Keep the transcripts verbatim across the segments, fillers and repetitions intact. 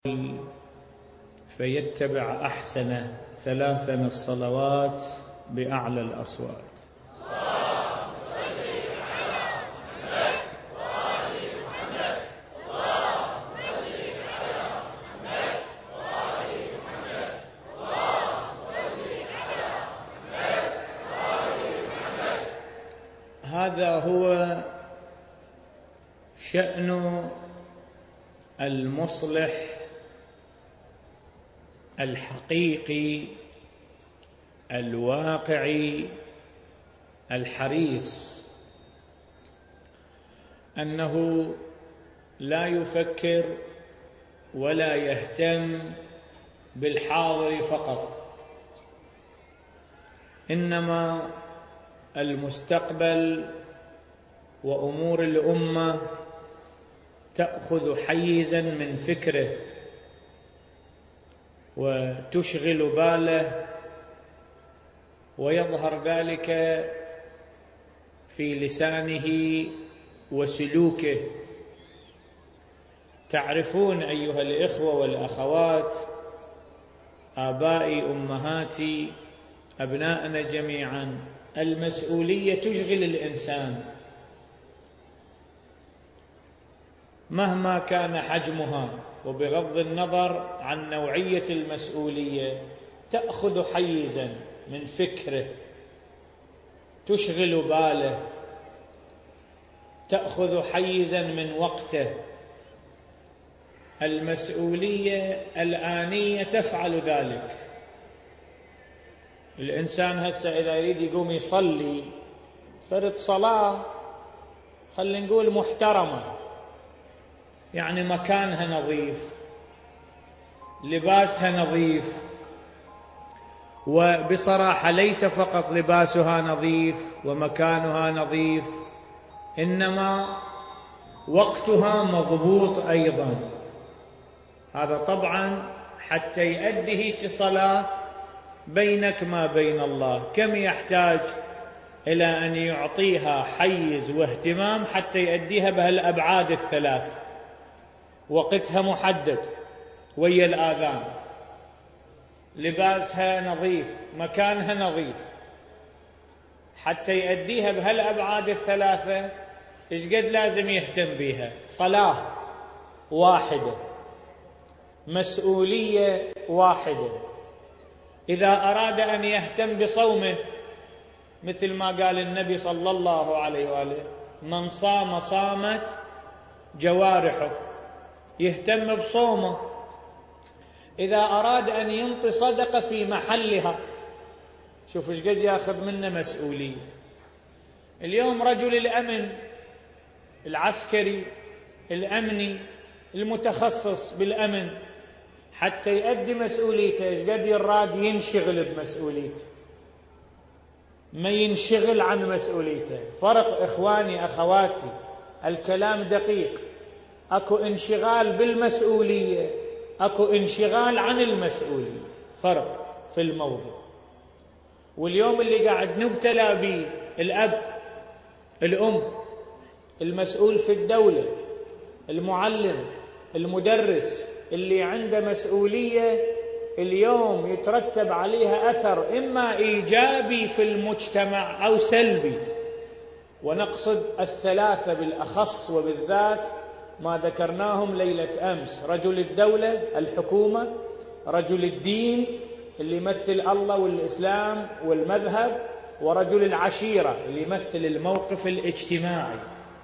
فيتبع أحسن ثلاثا الصلوات بأعلى الأصوات. هذا هو شأن المصلح الحقيقي الواقعي الحريص، أنه لا يفكر ولا يهتم بالحاضر فقط، إنما المستقبل وأمور الأمة تأخذ حيزا من فكره وتشغل باله، ويظهر ذلك في لسانه وسلوكه. تعرفون أيها الإخوة والأخوات، آبائي أمهاتي أبناءنا جميعا، المسؤولية تشغل الإنسان مهما كان حجمها، وبغض النظر عن نوعية المسؤولية تأخذ حيزا من فكره، تشغل باله، تأخذ حيزا من وقته. المسؤولية الآنية تفعل ذلك. الإنسان هسه إذا يريد يقوم يصلي فرض صلاة، خلينا نقول محترمة، يعني مكانها نظيف، لباسها نظيف، وبصراحة ليس فقط لباسها نظيف ومكانها نظيف، إنما وقتها مضبوط أيضا. هذا طبعا حتى يؤديه صلاة بينك ما بين الله، كم يحتاج إلى أن يعطيها حيز واهتمام حتى يؤديها بهالأبعاد الثلاث. وقتها محدد ويا الآذان، لباسها نظيف، مكانها نظيف، حتى يؤديها بهالأبعاد الثلاثة. إيش قد لازم يهتم بها؟ صلاة واحدة، مسؤولية واحدة. إذا أراد أن يهتم بصومه، مثل ما قال النبي صلى الله عليه وآله: من صام صامت جوارحه، يهتم بصومه. إذا أراد أن ينطي صدقة في محلها، شوف ايش قد ياخذ منا مسؤولية. اليوم رجل الأمن العسكري الأمني المتخصص بالأمن، حتى يؤدي مسؤوليته ايش قد يراد ينشغل بمسؤوليته، ما ينشغل عن مسؤوليته. فرق إخواني أخواتي، الكلام دقيق. أكو انشغال بالمسؤولية، أكو انشغال عن المسؤولية، فرق في الموضوع. واليوم اللي قاعد نبتلى به الأب، الأم، المسؤول في الدولة، المعلم، المدرس، اللي عنده مسؤولية اليوم يترتب عليها أثر إما إيجابي في المجتمع أو سلبي. ونقصد الثلاثة بالأخص وبالذات ما ذكرناهم ليلة أمس: رجل الدولة الحكومة، رجل الدين اللي يمثل الله والإسلام والمذهب، ورجل العشيرة اللي يمثل الموقف الاجتماعي.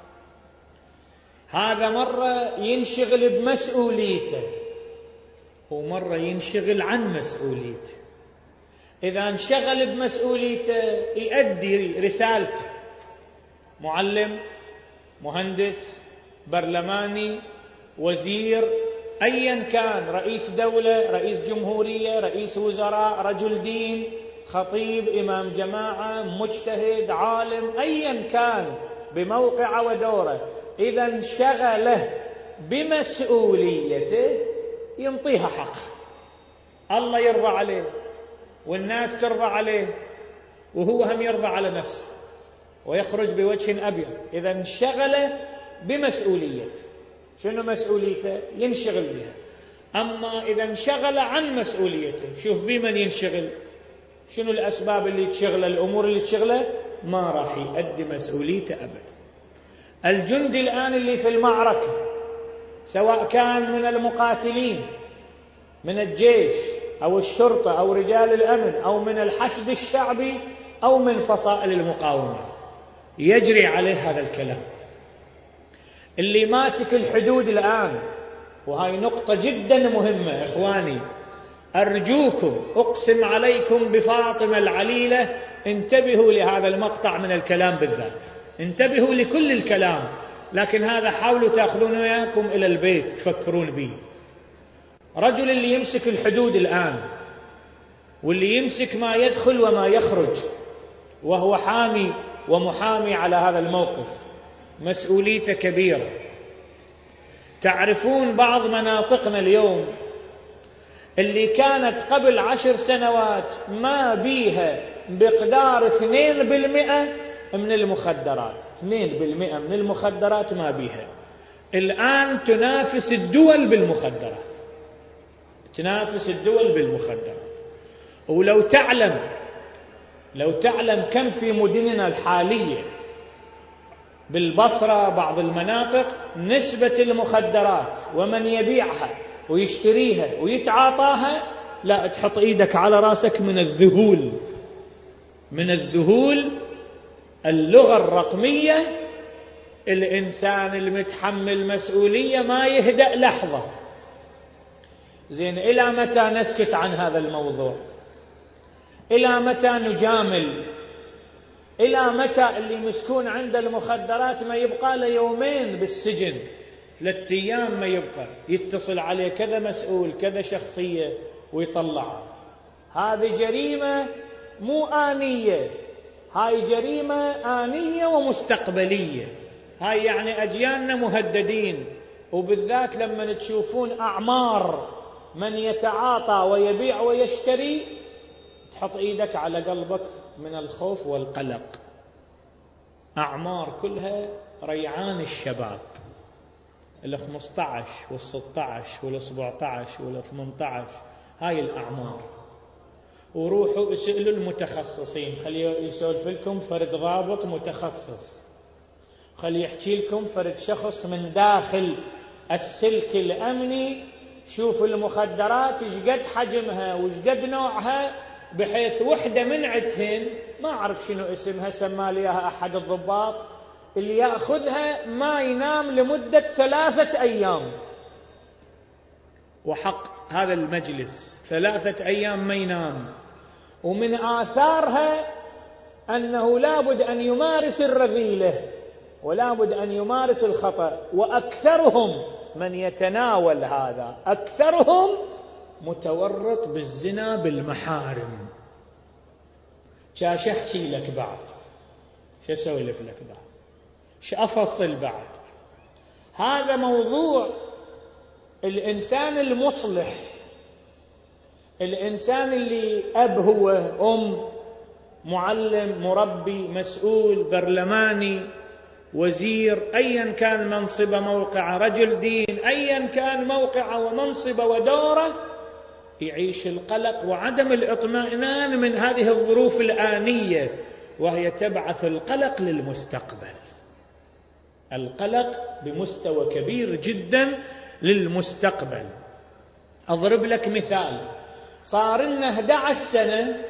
هذا مرة ينشغل بمسؤوليته ومرة ينشغل عن مسؤوليته. إذا انشغل بمسؤوليته يؤدي رسالته، معلم، مهندس، برلماني، وزير، أيا كان، رئيس دولة، رئيس جمهورية، رئيس وزراء، رجل دين، خطيب، إمام جماعة، مجتهد، عالم، أيا كان بموقعه ودوره، إذا انشغله بمسؤوليته ينطيها حق، الله يرضى عليه والناس ترضى عليه وهو هم يرضى على نفسه ويخرج بوجه أبيض. إذا انشغل بمسؤوليته. شنو مسؤوليته؟ ينشغل بها. أما إذا انشغل عن مسؤوليته، شوف بمن ينشغل، شنو الأسباب اللي تشغله، الأمور اللي تشغله، ما راح يؤدي مسؤوليته أبدا. الجندي الآن اللي في المعركة، سواء كان من المقاتلين من الجيش أو الشرطة أو رجال الأمن أو من الحشد الشعبي أو من فصائل المقاومة، يجري عليه هذا الكلام. اللي ماسك الحدود الآن، وهاي نقطة جدا مهمة إخواني، أرجوكم أقسم عليكم بفاطمة العليلة، انتبهوا لهذا المقطع من الكلام بالذات، انتبهوا لكل الكلام، لكن هذا حاولوا تأخذون وياكم إلى البيت تفكرون به. رجل اللي يمسك الحدود الآن، واللي يمسك ما يدخل وما يخرج، وهو حامي ومحامي على هذا الموقف، مسؤوليته كبيرة. تعرفون بعض مناطقنا اليوم اللي كانت قبل عشر سنوات ما بيها بقدار اثنين بالمئة من المخدرات، اثنين بالمئة من المخدرات ما بيها، الآن تنافس الدول بالمخدرات، تنافس الدول بالمخدرات. ولو تعلم لو تعلم كم في مدننا الحالية بالبصرة بعض المناطق نسبة المخدرات ومن يبيعها ويشتريها ويتعاطاها، لا تحط ايدك على راسك من الذهول، من الذهول. اللغة الرقمية، الإنسان المتحمل مسؤولية ما يهدأ لحظة. زين، إلى متى نسكت عن هذا الموضوع؟ إلى متى نجامل؟ إلى متى اللي مسكون عند المخدرات ما يبقى له يومين بالسجن، ثلاثة أيام ما يبقى، يتصل عليه كذا مسؤول كذا شخصية ويطلعه؟ هذه جريمة مو آنية، هاي جريمة آنية ومستقبلية. هاي يعني أجيالنا مهددين، وبالذات لما تشوفون أعمار من يتعاطى ويبيع ويشتري، تحط إيدك على قلبك من الخوف والقلق. أعمار كلها ريعان الشباب، الخمسة عشر والستة عشر والسبعة عشر والثمانية عشر، هاي الأعمار. وروحوا اسألوا المتخصصين، خليه يسولف لكم فرد ضابط متخصص، خليه يحكي لكم فرد شخص من داخل السلك الأمني، شوف المخدرات ايش قد حجمها وايش قد نوعها، بحيث وحدة من عدهن ما أعرف شنو اسمها، سمى لي اياها أحد الضباط، اللي يأخذها ما ينام لمدة ثلاثة أيام. وحق هذا المجلس ثلاثة أيام ما ينام. ومن آثارها أنه لابد أن يمارس الرذيلة ولابد أن يمارس الخطأ. وأكثرهم من يتناول هذا، أكثرهم متورط بالزنا بالمحارم. شاش أحكي لك بعد، شو أسولف لك بعد، شو أفصل بعد. هذا موضوع الإنسان المصلح، الإنسان اللي أب هو، أم، معلم، مربي، مسؤول، برلماني، وزير، أيا كان منصبه موقعه، رجل دين، أيا كان موقعه ومنصبه ودوره، يعيش القلق وعدم الاطمئنان من هذه الظروف الآنية، وهي تبعث القلق للمستقبل. القلق بمستوى كبير جدا للمستقبل. أضرب لك مثال، صار لنا أحد عشر سنة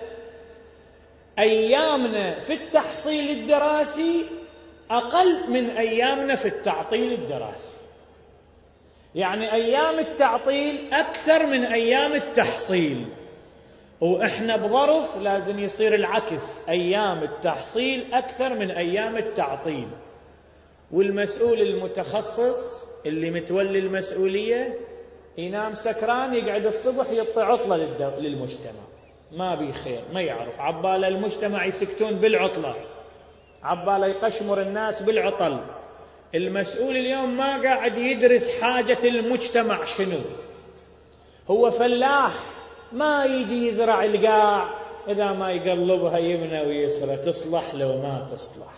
أيامنا في التحصيل الدراسي أقل من أيامنا في التعطيل الدراسي، يعني أيام التعطيل أكثر من أيام التحصيل، وإحنا بظرف لازم يصير العكس، أيام التحصيل أكثر من أيام التعطيل. والمسؤول المتخصص اللي متولي المسؤولية ينام سكران، يقعد الصبح يطلع عطلة للمجتمع، ما بي خير، ما يعرف، عبالة المجتمع يسكتون بالعطلة، عبالة يقشمر الناس بالعطل. المسؤول اليوم ما قاعد يدرس حاجة المجتمع شنو، هو فلاح ما يجي يزرع القاع، إذا ما يقلبها يمنى ويسرى تصلح لو ما تصلح.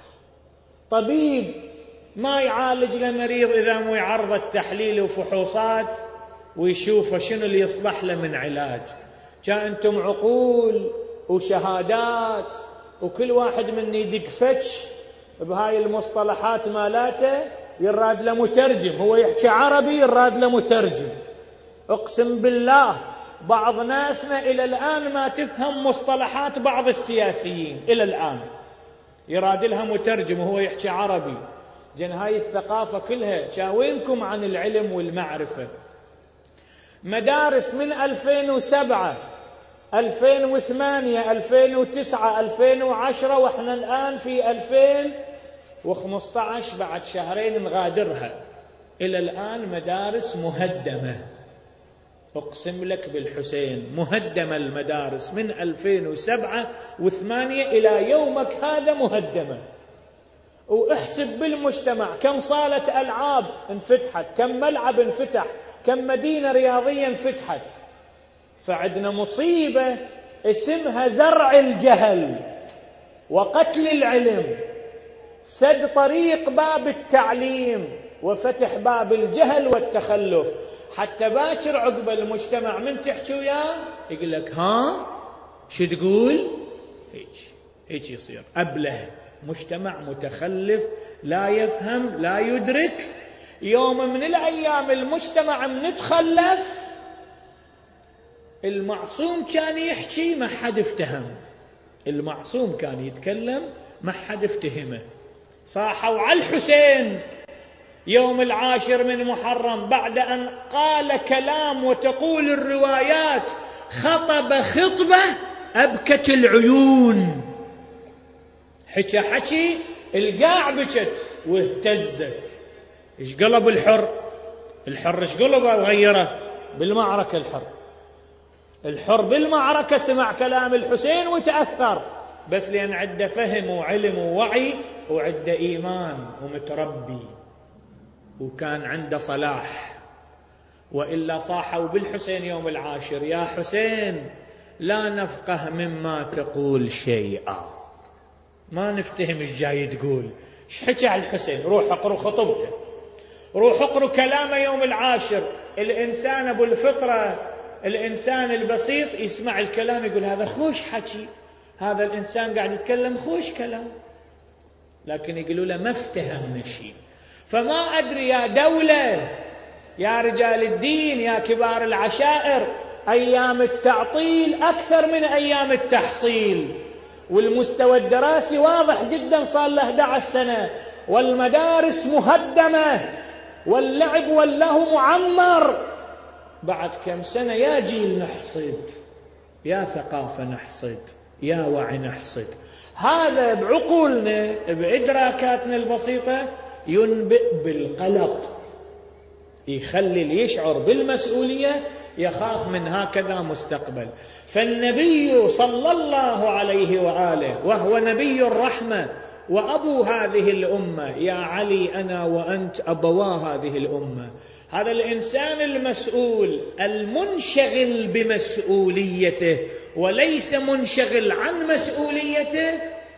طبيب ما يعالج لمريض إذا مو يعرض التحليل وفحوصات ويشوف شنو اللي يصلح له من علاج. جاء أنتم عقول وشهادات وكل واحد من يدق فتش بهاي المصطلحات مالاته يراد له مترجم، هو يحكي عربي يراد له مترجم. اقسم بالله بعض ناسنا إلى الآن ما تفهم مصطلحات بعض السياسيين، إلى الآن يراد لها مترجم وهو يحكي عربي. زين هاي الثقافة كلها شاوينكم عن العلم والمعرفة. مدارس من ألفين وسبعة ألفين وثمانية ألفين وتسعة ألفين وعشرة وإحنا الآن في ألفين وخمسة عشر بعد شهرين نغادرها، إلى الآن مدارس مهدمة. أقسم لك بالحسين مهدمة المدارس من ألفين وسبعة وثمانية إلى يومك هذا مهدمة. واحسب بالمجتمع كم صالة ألعاب انفتحت، كم ملعب انفتح، كم مدينة رياضية انفتحت. فعندنا مصيبة اسمها زرع الجهل وقتل العلم، سد طريق باب التعليم وفتح باب الجهل والتخلف، حتى باكر عقب المجتمع من تحكي وياه يقول لك ها شو تقول، هيك هيك يصير أبله. مجتمع متخلف لا يفهم لا يدرك. يوم من الأيام المجتمع من تخلف المعصوم كان يحكي ما حد افتهم، المعصوم كان يتكلم ما حد افتهمه. صاحوا على الحسين يوم العاشر من محرم بعد أن قال كلام وتقول الروايات خطب خطبة أبكت العيون، حكى حكي القاع بكت واهتزت. ايش قلب الحر؟ الحر ايش قلبه وغيره بالمعركة؟ الحر الحر بالمعركة سمع كلام الحسين وتأثر، بس لأن عنده فهم وعلم ووعي وعنده إيمان ومتربي وكان عنده صلاح. وإلا صاحوا بالحسين يوم العاشر يا حسين لا نفقه مما تقول شيئا، ما نفتهم ايش جاي تقول. ايش حكى على الحسين؟ روح اقروا خطبته، روح اقروا كلامه يوم العاشر. الإنسان أبو الفطرة، الإنسان البسيط يسمع الكلام يقول هذا خوش حكي، هذا الإنسان قاعد يتكلم خوش كلام، لكن يقولوا له ما افتهمنا شيء. فما أدري يا دولة، يا رجال الدين، يا كبار العشائر، أيام التعطيل أكثر من أيام التحصيل، والمستوى الدراسي واضح جدا صار له أحد عشر سنة، والمدارس مهدمة، واللعب واللهو معمر. بعد كم سنة يا جيل نحصد، يا ثقافة نحصد، يا وعي نحصد. هذا بعقولنا بإدراكاتنا البسيطة ينبئ بالقلق، يخلي اللي يشعر بالمسؤولية يخاف من هكذا مستقبل. فالنبي صلى الله عليه وآله وهو نبي الرحمة وأبو هذه الأمة، يا علي أنا وأنت أبوا هذه الأمة، هذا الإنسان المسؤول المنشغل بمسؤوليته وليس منشغل عن مسؤوليته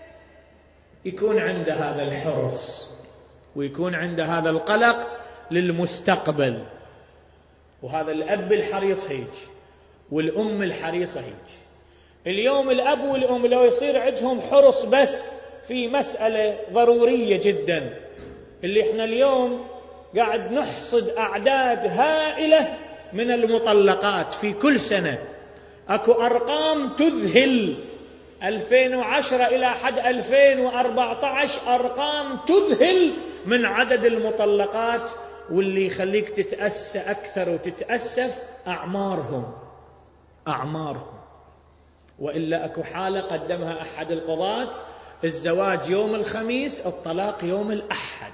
يكون عنده هذا الحرص ويكون عنده هذا القلق للمستقبل. وهذا الأب الحريص هيك والأم الحريصة هيك. اليوم الأب والأم لو يصير عندهم حرص بس في مسألة ضرورية جدا، اللي احنا اليوم قاعد نحصد أعداد هائلة من المطلقات في كل سنة، أكو أرقام تذهل، ألفين وعشرة إلى حد ألفين وأربعة عشر أرقام تذهل من عدد المطلقات، واللي يخليك تتأسى أكثر وتتأسف أعمارهم أعمارهم. وإلا أكو حالة قدمها أحد القضاة، الزواج يوم الخميس الطلاق يوم الأحد،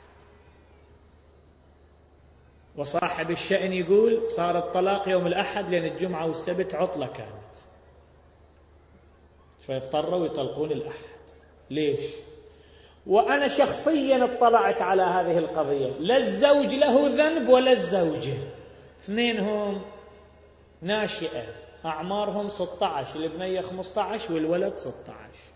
وصاحب الشأن يقول صار الطلاق يوم الأحد لأن الجمعة والسبت عطلة كانت، فيضطروا يطلقون الأحد. ليش؟ وأنا شخصيا اطلعت على هذه القضية، لا الزوج له ذنب ولا الزوجة، اثنينهم ناشئة أعمارهم ستة عشر، البنية خمسة عشر والولد ستة عشر،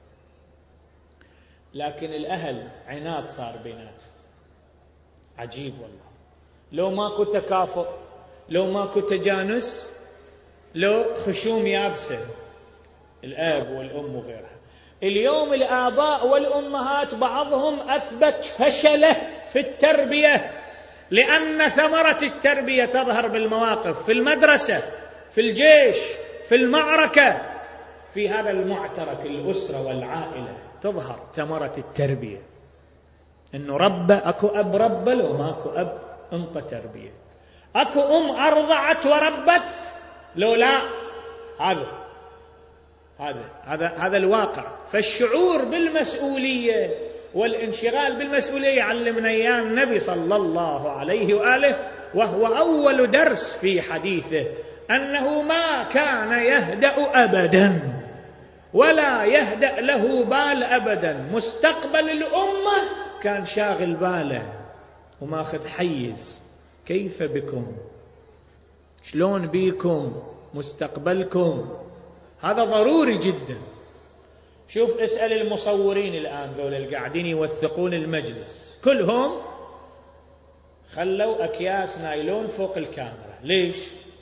لكن الأهل عناد صار بيناتهم. عجيب والله، لو ماكو تكافؤ، لو ماكو تجانس، لو خشوم يابسة الأب والأم وغيرها. اليوم الآباء والأمهات بعضهم أثبت فشله في التربية، لأن ثمرة التربية تظهر بالمواقف، في المدرسة، في الجيش، في المعركة، في هذا المعترك الأسرة والعائلة تظهر ثمرة التربية. إنه رب أكو أب رب لو ماكو أب انطى تربية، أكو أم أرضعت وربت لو لا. هذا هذا هذا هذا الواقع. فالشعور بالمسؤولية والانشغال بالمسؤولية يعلمنا إياه النبي صلى الله عليه وآله، وهو أول درس في حديثه أنه ما كان يهدأ أبدا ولا يهدأ له بال أبدا. مستقبل الأمة كان شاغل باله وماخذ حيز. كيف بكم؟ شلون بيكم مستقبلكم؟ هذا ضروري جدا. شوف اسأل المصورين الآن ذول القاعدين يوثقون المجلس، كلهم خلوا أكياس نايلون فوق الكاميرا. ليش؟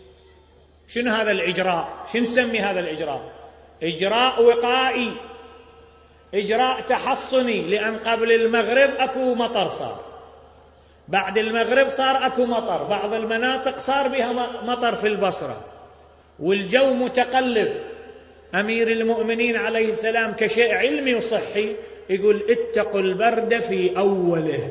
شنو هذا الإجراء؟ شنو نسمي هذا الإجراء؟ إجراء وقائي، إجراء تحصني. لأن قبل المغرب أكو مطر صار، بعد المغرب صار أكو مطر، بعض المناطق صار بها مطر في البصرة، والجو متقلب. أمير المؤمنين عليه السلام كشيء علمي وصحي يقول اتقوا البرد في أوله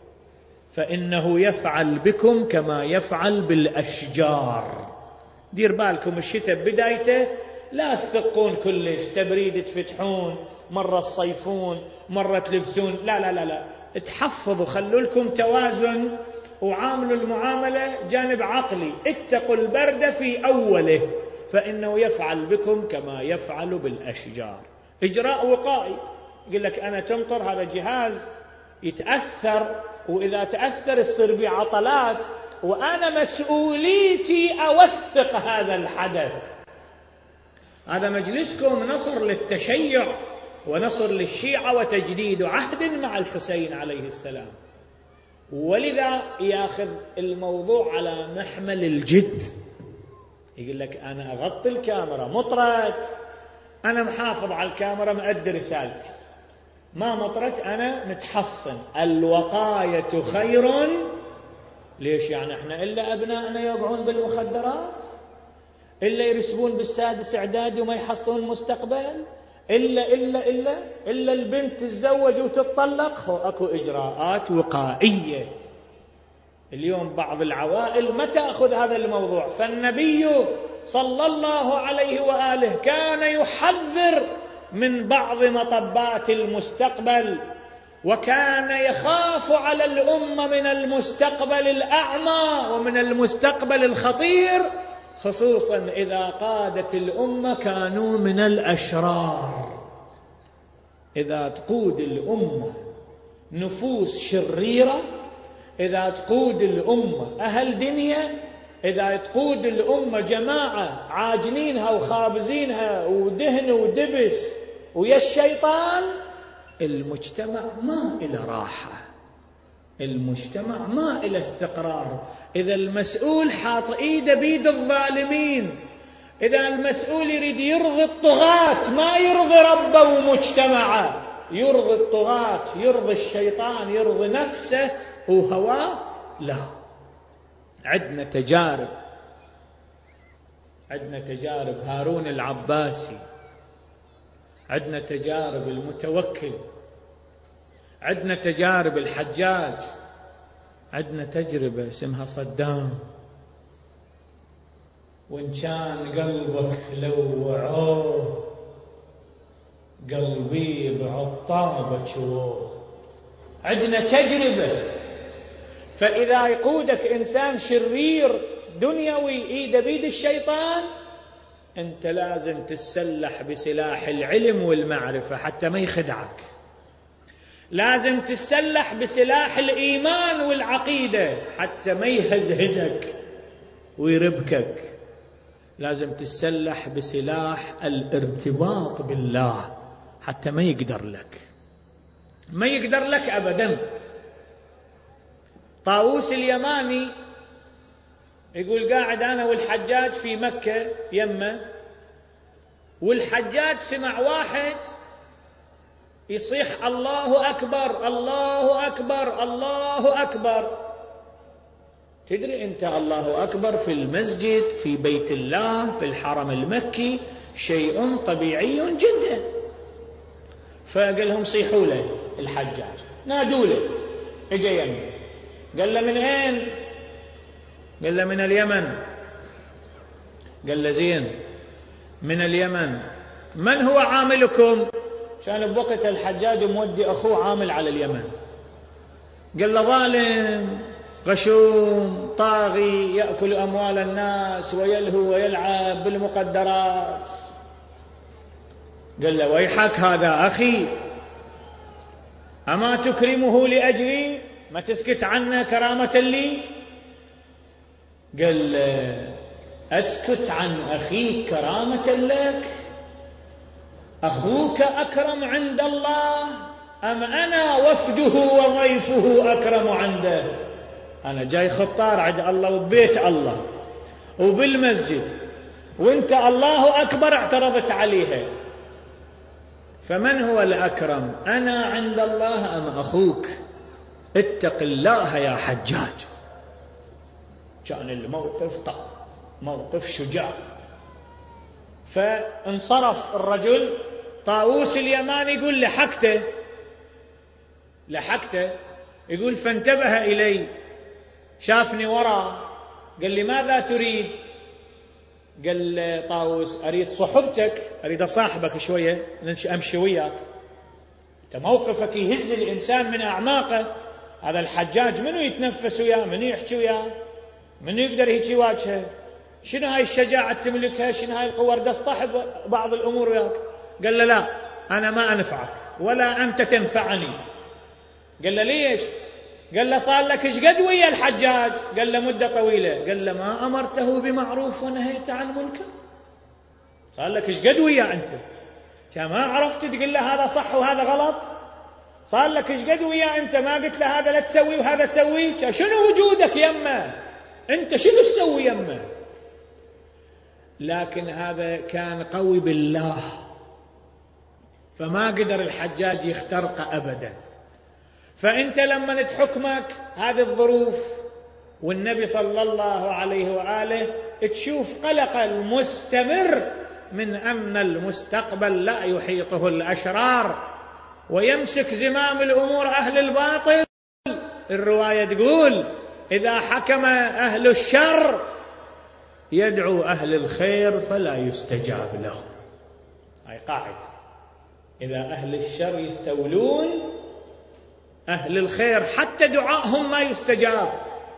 فإنه يفعل بكم كما يفعل بالأشجار. دير بالكم الشتاء بدايته لا تثقون كلش، تبريد تفتحون، مرة تصيفون، مرة تلبسون، لا لا لا لا، تحفظوا، خلوا لكم توازن وعاملوا المعاملة جانب عقلي. اتقوا البرد في أوله فإنه يفعل بكم كما يفعل بالأشجار. إجراء وقائي. يقول لك أنا تمطر، هذا جهاز يتأثر، وإذا تأثر يصير بيه عطلات، وأنا مسؤوليتي أوثق هذا الحدث. هذا مجلسكم نصر للتشيع ونصر للشيعة وتجديد عهد مع الحسين عليه السلام، ولذا ياخذ الموضوع على محمل الجد. يقول لك أنا أغطي الكاميرا، مطرت أنا محافظ على الكاميرا، مؤدي رسالتي. ما مطرت أنا متحصن. الوقاية خير. ليش يعني احنا إلا أبنائنا يوقعون بالمخدرات، إلا يرسبون بالسادس إعدادي وما يحصلون المستقبل، إلا إلا إلا إلا البنت تتزوج وتطلق. هو أكو إجراءات وقائية. اليوم بعض العوائل ما تأخذ هذا الموضوع. فالنبي صلى الله عليه وآله كان يحذر من بعض مطبات المستقبل، وكان يخاف على الأمة من المستقبل الأعمى ومن المستقبل الخطير، خصوصا إذا قادت الأمة كانوا من الأشرار. إذا تقود الأمة نفوس شريرة، إذا تقود الأمة أهل دنيا، إذا تقود الأمة جماعة عاجنينها وخابزينها ودهن ودبس ويا الشيطان، المجتمع ما إلى راحة، المجتمع ما إلى استقرار. إذا المسؤول حاط إيده بيد الظالمين، إذا المسؤول يريد يرضي الطغاة ما يرضي ربه ومجتمعه، يرضي الطغاة، يرضي الشيطان، يرضي نفسه وهواه، لا. عندنا تجارب، عندنا تجارب هارون العباسي، عندنا تجارب المتوكل، عندنا تجارب الحجاج، عندنا تجربة اسمها صدام. وإن كان قلبك لو وعوه قلبي بعطابة شوه. عندنا تجربة. فإذا يقودك إنسان شرير دنيوي إيده بيد الشيطان، أنت لازم تتسلح بسلاح العلم والمعرفة حتى ما يخدعك. لازم تتسلح بسلاح الإيمان والعقيدة حتى ما يهزهزك ويربكك. لازم تتسلح بسلاح الارتباط بالله حتى ما يقدر لك، ما يقدر لك أبدا. طاووس اليماني يقول قاعد أنا والحجاج في مكة يمه، والحجاج سمع واحد يصيح الله أكبر الله أكبر الله أكبر. تدري أنت الله أكبر في المسجد في بيت الله في الحرم المكي شيء طبيعي جدا. فقال لهم صيحوا له الحجاج، نادوا له، اجى يمه. قال له من أين؟ قال له من اليمن. قال له زين من اليمن، من هو عاملكم؟ كان بوقت الحجاج مودي أخوه عامل على اليمن. قال له ظالم غشوم طاغي يأكل أموال الناس ويلهو ويلعب بالمقدرات. قال له ويحك هذا أخي، أما تكرمه لأجلي؟ ما تسكت عنه كرامة لي؟ قال أسكت عن أخيك كرامة لك؟ أخوك أكرم عند الله أم أنا وفده وضيفه أكرم عنده؟ أنا جاي خطار عند الله وبيت الله وبالمسجد، وانت الله أكبر اعترضت عليها، فمن هو الأكرم أنا عند الله أم أخوك؟ اتق الله يا حجاج. كان الموقف طب موقف شجاع. فانصرف الرجل. طاووس اليماني يقول لحقته لحقته يقول فانتبه إلي، شافني وراه، قال لي ماذا تريد؟ قال طاووس أريد صحبتك، أريد أصاحبك شوية أمشي وياك. أنت موقفك يهز الإنسان من أعماقه. هذا الحجاج منو يتنفس وياه؟ منو يحكي وياه؟ منو يقدر هيك يواجهه؟ شنو هاي الشجاعة تملكها؟ شنو هاي القوة؟ أريد أصطحب بعض الأمور وياك. قال له لا، أنا ما أنفعك ولا أنت تنفعني. قال له ليش؟ قال له صار لك ايش قد ويا الحجاج؟ قال له مدة طويلة. قال له ما أمرته بمعروف ونهيت عن منكر؟ صار لك ايش قد ويا أنت؟ ما عرفت تقول له هذا صح وهذا غلط؟ صار لك ايش قد ويا أنت؟ ما قلت له هذا لا تسوي وهذا سوي؟ شنو وجودك يمه؟ أنت شنو تسوي يمه؟ لكن هذا كان قوي بالله، فما قدر الحجاج يخترق أبدا. فأنت لما تحكمك هذه الظروف والنبي صلى الله عليه وآله تشوف قلق المستمر من أن المستقبل لا يحيطه الأشرار ويمسك زمام الأمور أهل الباطل. الرواية تقول إذا حكم أهل الشر يدعو أهل الخير فلا يستجاب لهم. هاي قاعدة، إذا أهل الشر يستولون أهل الخير حتى دعائهم ما يستجاب.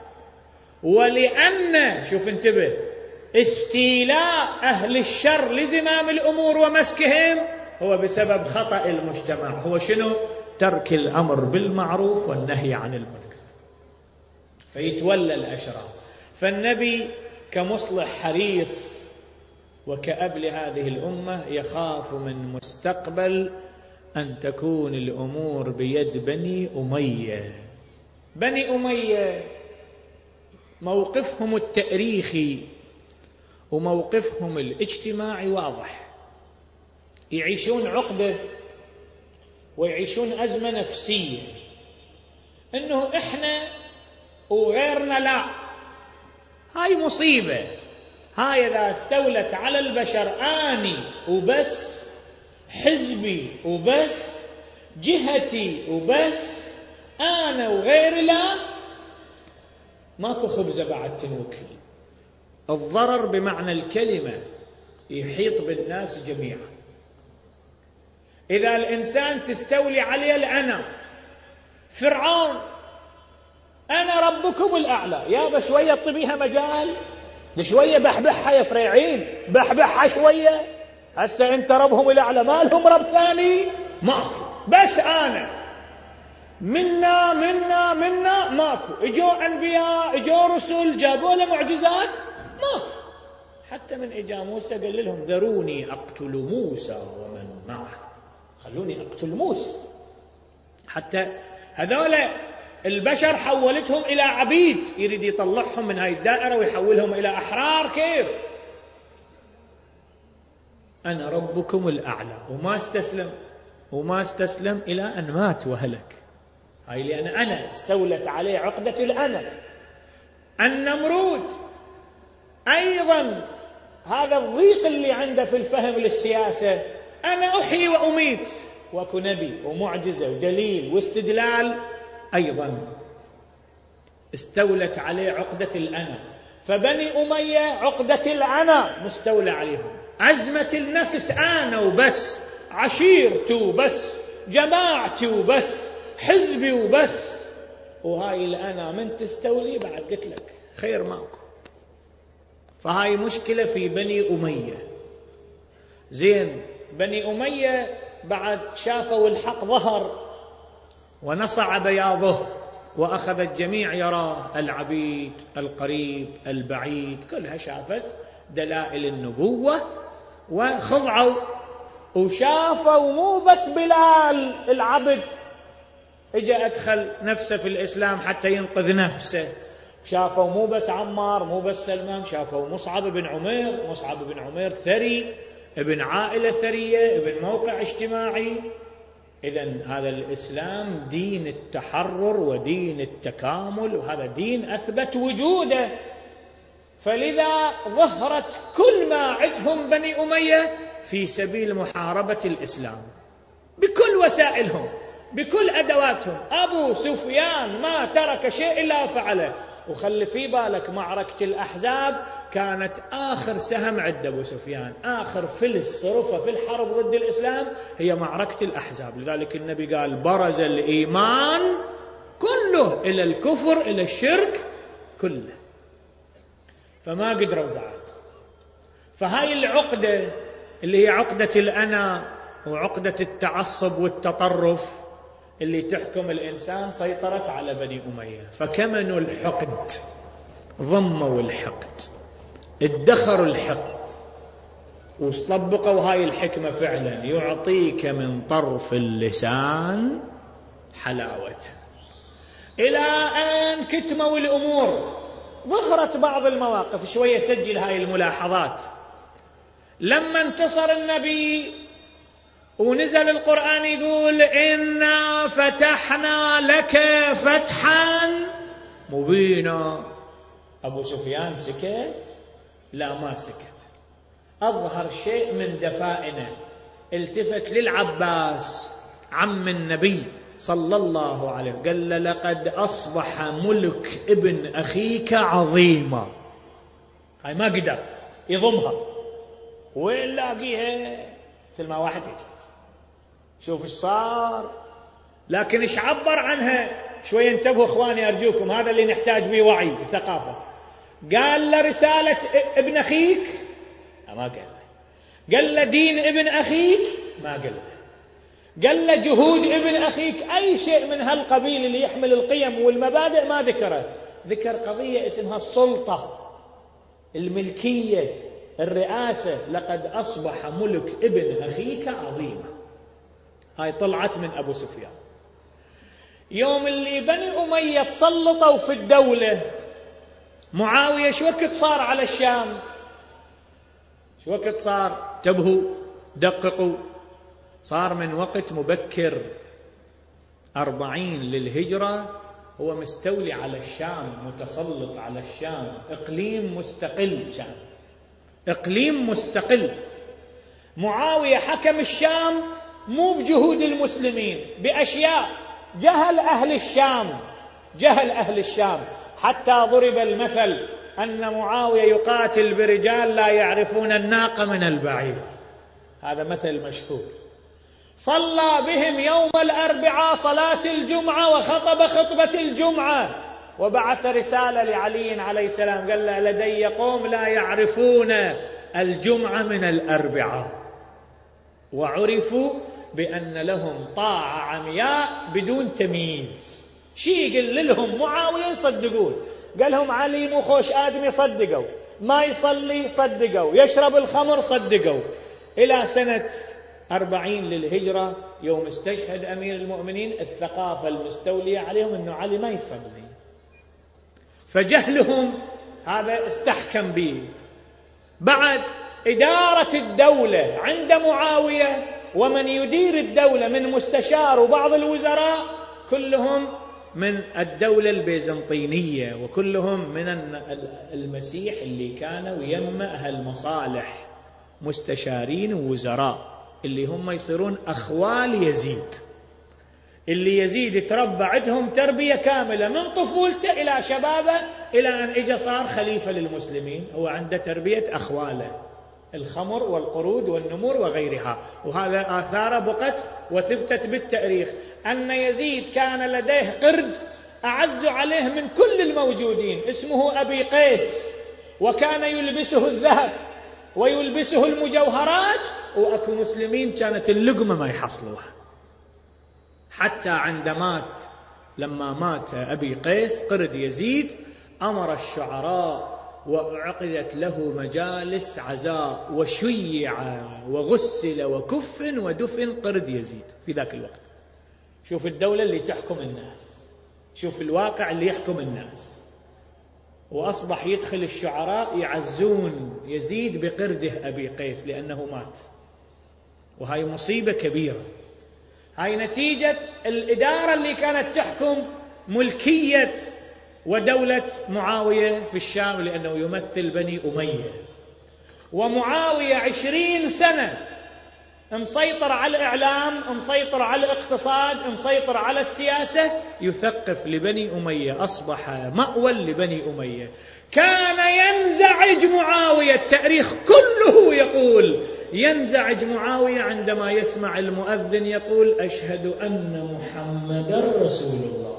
ولأن شوف انتبه استيلاء أهل الشر لزمام الأمور ومسكهم هو بسبب خطأ المجتمع. هو شنو؟ ترك الأمر بالمعروف والنهي عن المنكر، فيتولى الأشرار. فالنبي كمصلح حريص وكأب لهذه الأمة يخاف من مستقبل أن تكون الأمور بيد بني أمية. بني أمية موقفهم التاريخي وموقفهم الاجتماعي واضح، يعيشون عقدة ويعيشون أزمة نفسية إنه إحنا وغيرنا لا. هاي مصيبة، هاي إذا استولت على البشر آني وبس، حزبي وبس، جهتي وبس، أنا وغيري لا، ماكو خبزة بعد تنوكل. الضرر بمعنى الكلمة يحيط بالناس جميعا. إذا الإنسان تستولي عليه الأنا، فرعون أنا ربكم الأعلى، يابا شوية طبيها مجال، شوية بحبحها يا فريعين، بحبحها شوية. هسه أنت ربهم الأعلى، ما لهم رب ثاني؟ ماكو، بس أنا منا منا منا ماكو. اجوا أنبياء، اجوا رسل، جابوا له معجزات، ماكو. حتى من اجا موسى قال لهم ذروني أقتل موسى ومن معه، خلوني أقتل موسى. حتى هذول البشر حولتهم إلى عبيد، يريد يطلعهم من هاي الدائرة ويحولهم إلى أحرار. كيف؟ أنا ربكم الأعلى، وما استسلم وما استسلم إلى أن مات وهلك. هاي لأن أنا استولت عليه عقدة الأنا. النمرود أيضا هذا الضيق اللي عنده في الفهم للسياسة، أنا أحيي وأميت، وأكو نبي ومعجزة ودليل واستدلال، أيضا استولت عليه عقدة الأنا. فبني أمية عقدة الأنا مستولى عليهم، عزمة النفس أنا وبس، عشيرتي وبس، جماعتي وبس، حزبي وبس. وهاي الأنا من تستولي بعد قلت لك خير ماكو. فهاي مشكلة في بني أمية. زين، بني أمية بعد شافوا الحق ظهر ونصع بياضه، وأخذ الجميع يراه، العبيد، القريب، البعيد، كلها شافت دلائل النبوة وخضعوا. وشافوا مو بس بلال العبد اجا أدخل نفسه في الإسلام حتى ينقذ نفسه، شافوا مو بس عمار، مو بس سلمان، شافوا مصعب بن عمير. مصعب بن عمير ثري، ابن عائلة ثرية، ابن موقع اجتماعي. إذن هذا الإسلام دين التحرر ودين التكامل، وهذا دين أثبت وجوده. فلذا ظهرت كل ما عندهم بني أمية في سبيل محاربة الإسلام بكل وسائلهم، بكل أدواتهم. أبو سفيان ما ترك شيء إلا فعله. وخلي في بالك معركة الأحزاب كانت آخر سهم عند أبو سفيان، آخر فلس صرفه في الحرب ضد الإسلام هي معركة الأحزاب. لذلك النبي قال برز الإيمان كله إلى الكفر إلى الشرك كله. فما قدروا بعد. فهاي العقدة اللي هي عقدة الأنا وعقدة التعصب والتطرف اللي تحكم الإنسان سيطرت على بني أمية. فكمنوا الحقد، ضموا الحقد، ادخروا الحقد، وطبقوا هاي الحكمة فعلا، يعطيك من طرف اللسان حلاوة، إلى أن كتموا الأمور. ظهرت بعض المواقف، شوية سجل هاي الملاحظات. لما انتصر النبي ونزل القرآن يقول إنا فتحنا لك فتحا مبينا، أبو سفيان سكت؟ لا، ما سكت. أظهر شيء من دفائنه، التفت للعباس عم النبي صلى الله عليه قال له لقد أصبح ملك ابن أخيك عظيما. هاي ما قدر يضمها، وين لاقيها مثل ما واحد يجي شوف ايش صار. لكن ايش عبر عنها؟ شوي انتبهوا اخواني ارجوكم، هذا اللي نحتاج به وعي وثقافه. قال له رساله ابن اخيك، ما قال له. قال له دين ابن اخيك، ما قال له. قال له جهود ابن اخيك، اي شيء من هالقبيل اللي يحمل القيم والمبادئ ما ذكره. ذكر قضيه اسمها السلطه، الملكيه، الرئاسه. لقد اصبح ملك ابن اخيك عظيما. هاي طلعت من أبو سفيان. يوم اللي بني أمية تسلطوا في الدولة، معاوية شو وقت صار على الشام؟ شو وقت صار؟ انتبهوا دققوا. صار من وقت مبكر أربعين للهجرة، هو مستولي على الشام، متسلط على الشام، إقليم مستقل كان، إقليم مستقل. معاوية حكم الشام مو بجهود المسلمين، بأشياء جهل أهل الشام، جهل أهل الشام، حتى ضرب المثل أن معاوية يقاتل برجال لا يعرفون الناقة من البعير. هذا مثل مشهور. صلى بهم يوم الأربعاء صلاة الجمعة وخطب خطبة الجمعة، وبعث رسالة لعلي عليه السلام قال له لدي قوم لا يعرفون الجمعة من الأربعاء، وعرفوا بأن لهم طاعة عمياء بدون تمييز. شي يقول لهم معاوية يصدقون، قال لهم علي مو خوش آدمي، صدقوا. ما يصلي صدقوا، يشرب الخمر صدقوا. إلى سنة أربعين للهجرة يوم استشهد أمير المؤمنين، الثقافة المستولية عليهم أنه علي ما يصلي، فجهلهم هذا استحكم به. بعد إدارة الدولة عند معاوية، ومن يدير الدولة من مستشار وبعض الوزراء كلهم من الدولة البيزنطينية، وكلهم من المسيح اللي كانوا يمه المصالح، مستشارين ووزراء اللي هم يصيرون أخوال يزيد، اللي يزيد تربى عندهم تربية كاملة من طفولته إلى شبابه إلى أن إجا صار خليفة للمسلمين، هو عنده تربية أخواله، الخمر والقرود والنمور وغيرها. وهذا آثار بقت وثبتت بالتاريخ أن يزيد كان لديه قرد أعز عليه من كل الموجودين اسمه أبي قيس، وكان يلبسه الذهب ويلبسه المجوهرات، وأكو مسلمين كانت اللقمة ما يحصلوها. حتى عند مات لما مات أبي قيس قرد يزيد أمر الشعراء وعقدت له مجالس عزاء وشيع وغسل وكفن ودفن قرد يزيد في ذاك الوقت. شوف الدولة اللي تحكم الناس، شوف الواقع اللي يحكم الناس. وأصبح يدخل الشعراء يعزون يزيد بقرده أبي قيس لأنه مات، وهاي مصيبة كبيرة. هاي نتيجة الإدارة اللي كانت تحكم ملكية ودولة معاوية في الشام، لأنه يمثل بني أمية. ومعاوية عشرين سنة مسيطر على الإعلام، مسيطر على الاقتصاد، مسيطر على السياسة، يثقف لبني أمية، أصبح مأوى لبني أمية. كان ينزعج معاوية، التاريخ كله يقول ينزعج معاوية عندما يسمع المؤذن يقول أشهد أن محمدا رسول الله.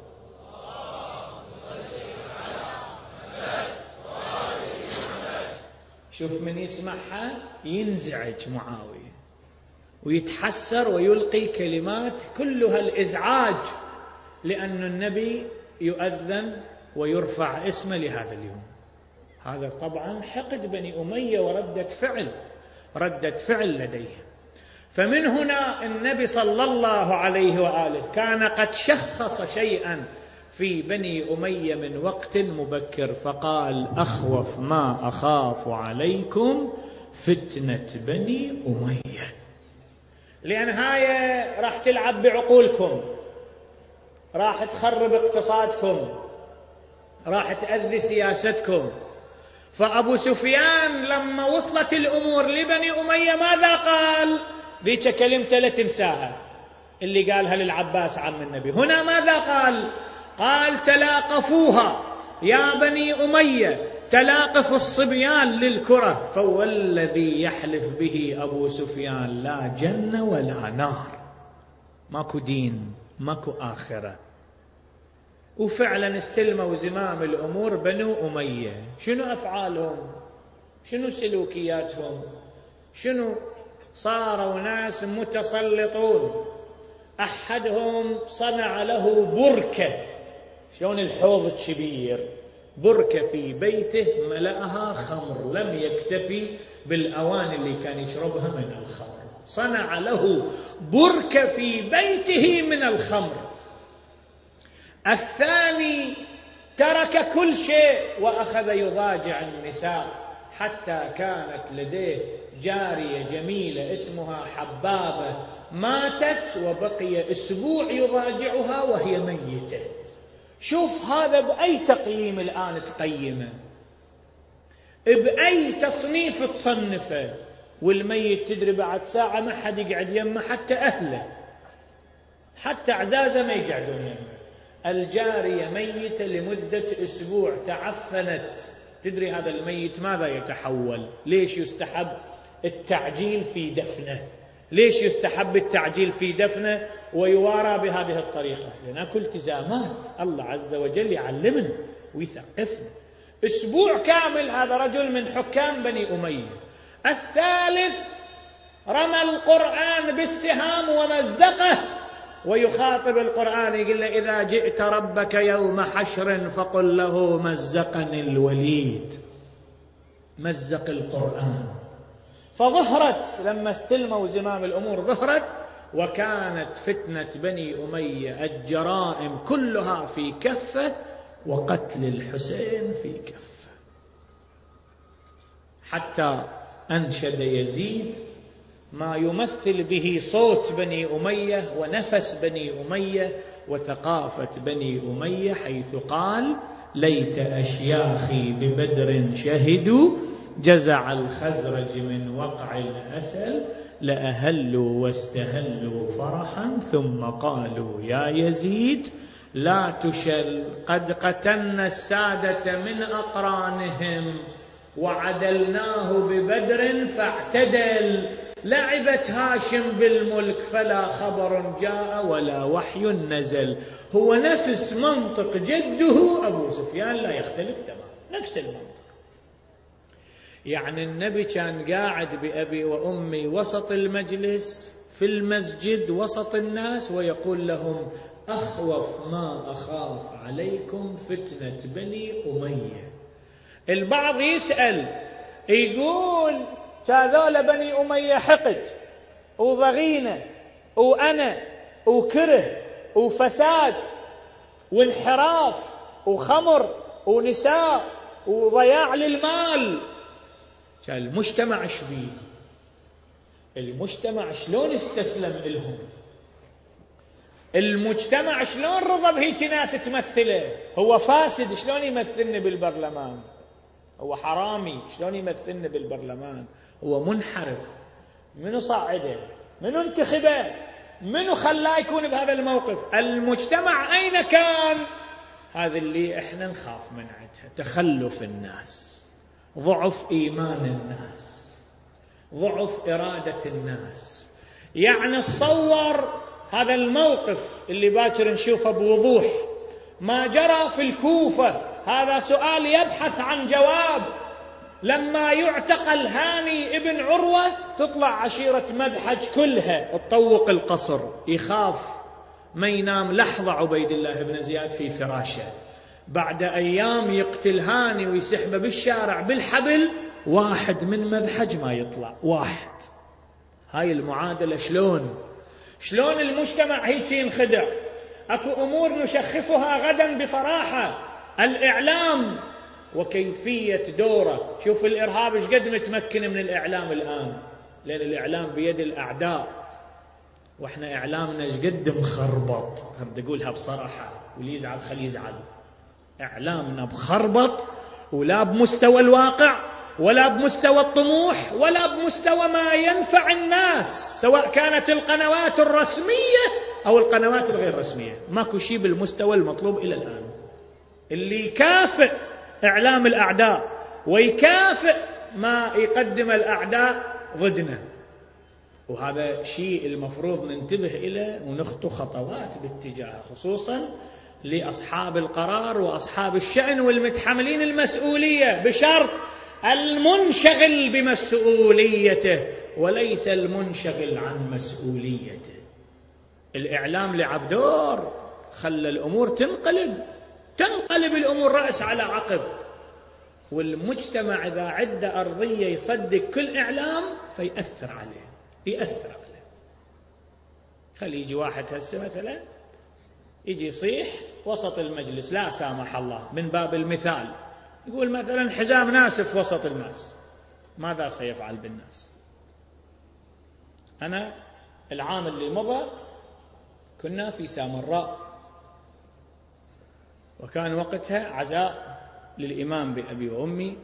شوف من يسمعها ينزعج معاوية ويتحسر ويلقي كلمات كلها الإزعاج، لأن النبي يؤذن ويرفع اسمه لهذا اليوم. هذا طبعا حقد بني أمية وردة فعل ردة فعل لديهم. فمن هنا النبي صلى الله عليه وآله كان قد شخص شيئا في بني أمية من وقت مبكر، فقال أخوف ما أخاف عليكم فتنة بني أمية، لأن هاي راح تلعب بعقولكم، راح تخرب اقتصادكم، راح تأذي سياستكم. فأبو سفيان لما وصلت الأمور لبني أمية ماذا قال؟ ذيك كلمة لا تنساها اللي قالها للعباس عم النبي. هنا ماذا قال؟ قال تلاقفوها يا بني أمية تلاقف الصبيان للكرة، فوالذي يحلف به أبو سفيان لا جنة ولا نار، ماكو دين ماكو آخرة. وفعلا استلموا زمام الأمور بنو أمية. شنو أفعالهم؟ شنو سلوكياتهم؟ شنو؟ صاروا ناس متسلطون. أحدهم صنع له بركة، شلون الحوض الكبير، بركة في بيته ملأها خمر، لم يكتفي بالأواني اللي كان يشربها من الخمر، صنع له بركة في بيته من الخمر. الثاني ترك كل شيء وأخذ يضاجع النساء، حتى كانت لديه جارية جميلة اسمها حبابة ماتت وبقي أسبوع يضاجعها وهي ميتة. شوف هذا بأي تقييم الآن تقيمه، بأي تصنيف تصنفه. والميت تدري بعد ساعة ما حد يقعد يمه، حتى أهله حتى عزازه ما يقعدون يمه. الجارية ميتة لمدة أسبوع تعفنت. تدري هذا الميت ماذا يتحول؟ ليش يستحب التعجيل في دفنه؟ ليش يستحب التعجيل في دفنه ويوارى بهذه الطريقة؟ لأن أكو التزامات الله عز وجل يعلمنا ويثقفنا. أسبوع كامل هذا رجل من حكام بني أمية. الثالث رمى القرآن بالسهام ومزقه، ويخاطب القرآن يقول له إذا جئت ربك يوم حشر فقل له مزقني الوليد. مزق القرآن. فظهرت لما استلموا زمام الأمور ظهرت، وكانت فتنة بني أمية الجرائم كلها في كفة، وقتل الحسين في كفة، حتى أنشد يزيد ما يمثل به صوت بني أمية ونفس بني أمية وثقافة بني أمية، حيث قال: ليت أشياخي ببدر شهدوا جزع الخزرج من وقع الأسل، لأهلوا واستهلوا فرحا ثم قالوا يا يزيد لا تشل، قد قتلنا السادة من أقرانهم وعدلناه ببدر فاعتدل، لعبت هاشم بالملك فلا خبر جاء ولا وحي نزل. هو نفس منطق جده أبو سفيان، لا يختلف تماما، نفس المنطق. يعني النبي كان قاعد بأبي وأمي وسط المجلس في المسجد وسط الناس، ويقول لهم: أخوف ما أخاف عليكم فتنة بني أمية. البعض يسأل يقول: هذول بني أمية حقد وضغينة وأنا وكره وفساد وانحراف وخمر ونساء وضياع للمال. المجتمع شبيه، المجتمع شلون استسلم إلهم؟ المجتمع شلون رضى بهيك ناس تمثله؟ هو فاسد شلون يمثلني بالبرلمان؟ هو حرامي شلون يمثلني بالبرلمان؟ هو منحرف، منو صعده؟ منو انتخبه؟ منو خلاه يكون بهذا الموقف؟ المجتمع أين كان؟ هذا اللي احنا نخاف من عندها، تخلف الناس، ضعف إيمان الناس، ضعف إرادة الناس. يعني تصور هذا الموقف اللي باكر نشوفه بوضوح، ما جرى في الكوفة، هذا سؤال يبحث عن جواب. لما يعتقل هاني ابن عروة تطلع عشيرة مدحج كلها تطوق القصر، يخاف ما ينام لحظة عبيد الله بن زياد في فراشه، بعد أيام يقتل هاني ويسحبه بالشارع بالحبل، واحد من مدحج ما يطلع واحد. هاي المعادلة شلون شلون المجتمع هيك ينخدع؟ أكو أمور نشخصها غدا بصراحة. الإعلام وكيفية دوره، شوف الإرهاب ايش قد متمكن من الإعلام الآن، لأن الإعلام بيد الأعداء، وإحنا إعلامنا ايش قد مخربط. بدي أقولها بصراحة، واللي يزعل خليه يزعل. إعلامنا بخربط، ولا بمستوى الواقع ولا بمستوى الطموح ولا بمستوى ما ينفع الناس، سواء كانت القنوات الرسمية أو القنوات الغير رسمية. ماكو شيء بالمستوى المطلوب إلى الآن اللي يكافئ إعلام الأعداء ويكافئ ما يقدم الأعداء ضدنا. وهذا شيء المفروض ننتبه إليه ونخطو خطوات باتجاهه، خصوصا لأصحاب القرار وأصحاب الشأن والمتحملين المسؤولية، بشرط المنشغل بمسؤوليته وليس المنشغل عن مسؤوليته. الإعلام لعب دور، خلى الأمور تنقلب تنقلب الأمور رأس على عقب، والمجتمع إذا عدة أرضية يصدق كل إعلام فيأثر عليه يأثر عليه. خلي يجي واحد هسه مثلا يجي يصيح وسط المجلس، لا سامح الله، من باب المثال، يقول مثلا حزام ناسف وسط الناس، ماذا سيفعل بالناس؟ أنا العام اللي مضى كنا في سامراء، وكان وقتها عزاء للإمام بأبي وأمي،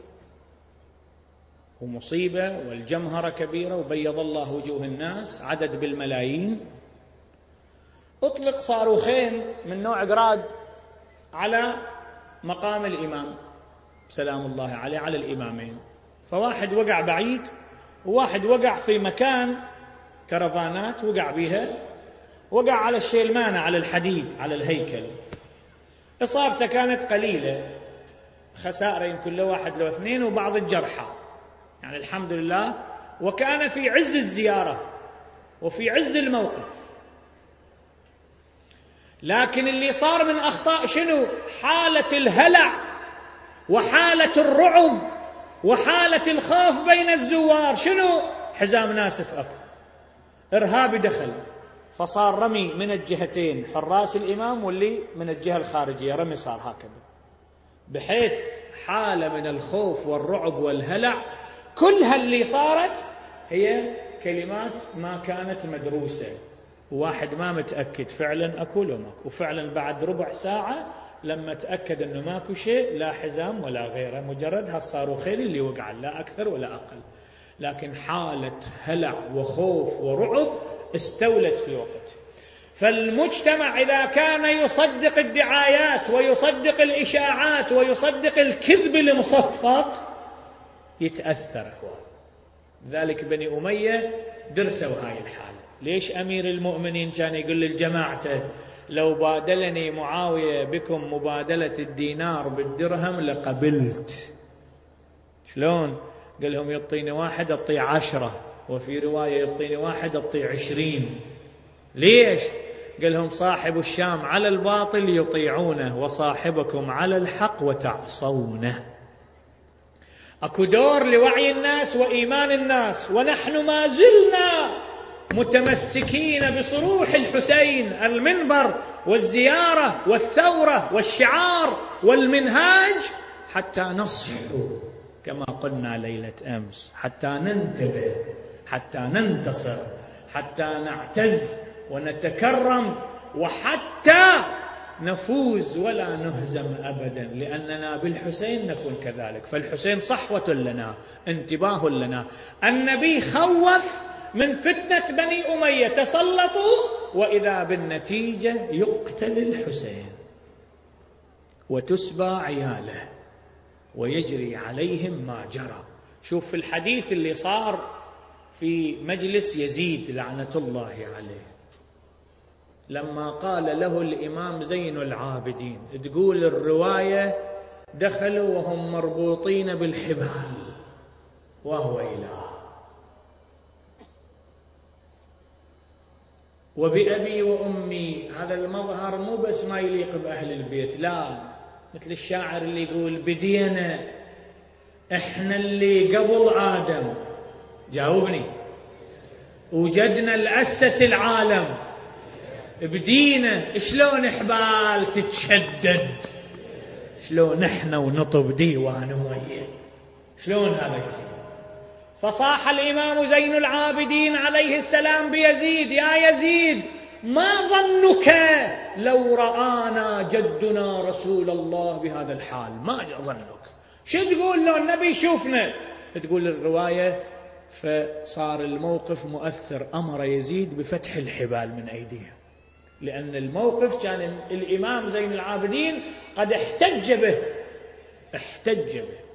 ومصيبة والجمهرة كبيرة، وبيض الله وجوه الناس عدد بالملايين. أطلق صاروخين من نوع قراد على مقام الإمام سلام الله عليه، على الإمامين، فواحد وقع بعيد وواحد وقع في مكان كرفانات وقع بها، وقع على الشيلمانة على الحديد على الهيكل. إصابته كانت قليلة، خسائر يمكن له واحد لو اثنين وبعض الجرحى، يعني الحمد لله. وكان في عز الزيارة وفي عز الموقف، لكن اللي صار من أخطاء شنو؟ حالة الهلع وحالة الرعب وحالة الخوف بين الزوار. شنو؟ حزام ناسف أكو، إرهابي دخل، فصار رمي من الجهتين، حراس الإمام واللي من الجهة الخارجية رمي صار هكذا، بحيث حالة من الخوف والرعب والهلع. كلها اللي صارت هي كلمات ما كانت مدروسة، واحد ما متأكد فعلا أكو لو ماكو، وفعلا بعد ربع ساعة لما تأكد أنه ماكو شيء، لا حزام ولا غيره، مجرد هالصاروخين اللي وقع، لا أكثر ولا أقل. لكن حالة هلع وخوف ورعب استولت في وقت. فالمجتمع إذا كان يصدق الدعايات ويصدق الإشاعات ويصدق الكذب المصفط يتأثر هو. ذلك بني أمية درسوا هاي الحالة. ليش أمير المؤمنين كان يقول للجماعة لو بادلني معاوية بكم مبادلة الدينار بالدرهم لقبلت؟ شلون؟ قال لهم يعطيني واحد أعطيه عشرة، وفي رواية يعطيني واحد أعطيه عشرين. ليش؟ قال لهم صاحب الشام على الباطل يطيعونه، وصاحبكم على الحق وتعصونه. أكو دور لوعي الناس وإيمان الناس، ونحن ما زلنا متمسكين بصروح الحسين، المنبر والزيارة والثورة والشعار والمنهاج، حتى نصحوا كما قلنا ليلة أمس، حتى ننتبه، حتى ننتصر، حتى نعتز ونتكرم، وحتى نفوز ولا نهزم أبدا، لأننا بالحسين نكون كذلك. فالحسين صحوة لنا، انتباه لنا. النبي خوف من فتنة بني أمية، تسلطوا، وإذا بالنتيجة يقتل الحسين وتسبى عياله ويجري عليهم ما جرى. شوف في الحديث اللي صار في مجلس يزيد لعنة الله عليه، لما قال له الإمام زين العابدين، تقول الرواية دخلوا وهم مربوطين بالحبال وهو إله، وبأبي وأمي. هذا المظهر مو بس ما يليق بأهل البيت، لا، مثل الشاعر اللي يقول بدينا احنا اللي قبل آدم، جاوبني، وجدنا الأسس العالم، بدينا شلون حبال تتشدد، شلون احنا ونطب ديوان مية، شلون هذا يصير؟ فصاح الإمام زين العابدين عليه السلام بيزيد: يا يزيد، ما ظنك لو رآنا جدنا رسول الله بهذا الحال؟ ما ظنك؟ شو تقول لو النبي يشوفنا؟ تقول الرواية فصار الموقف مؤثر، أمر يزيد بفتح الحبال من أيديهم، لأن الموقف كان الإمام زين العابدين قد احتج به، احتج به.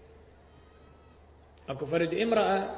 أكو فرد امرأة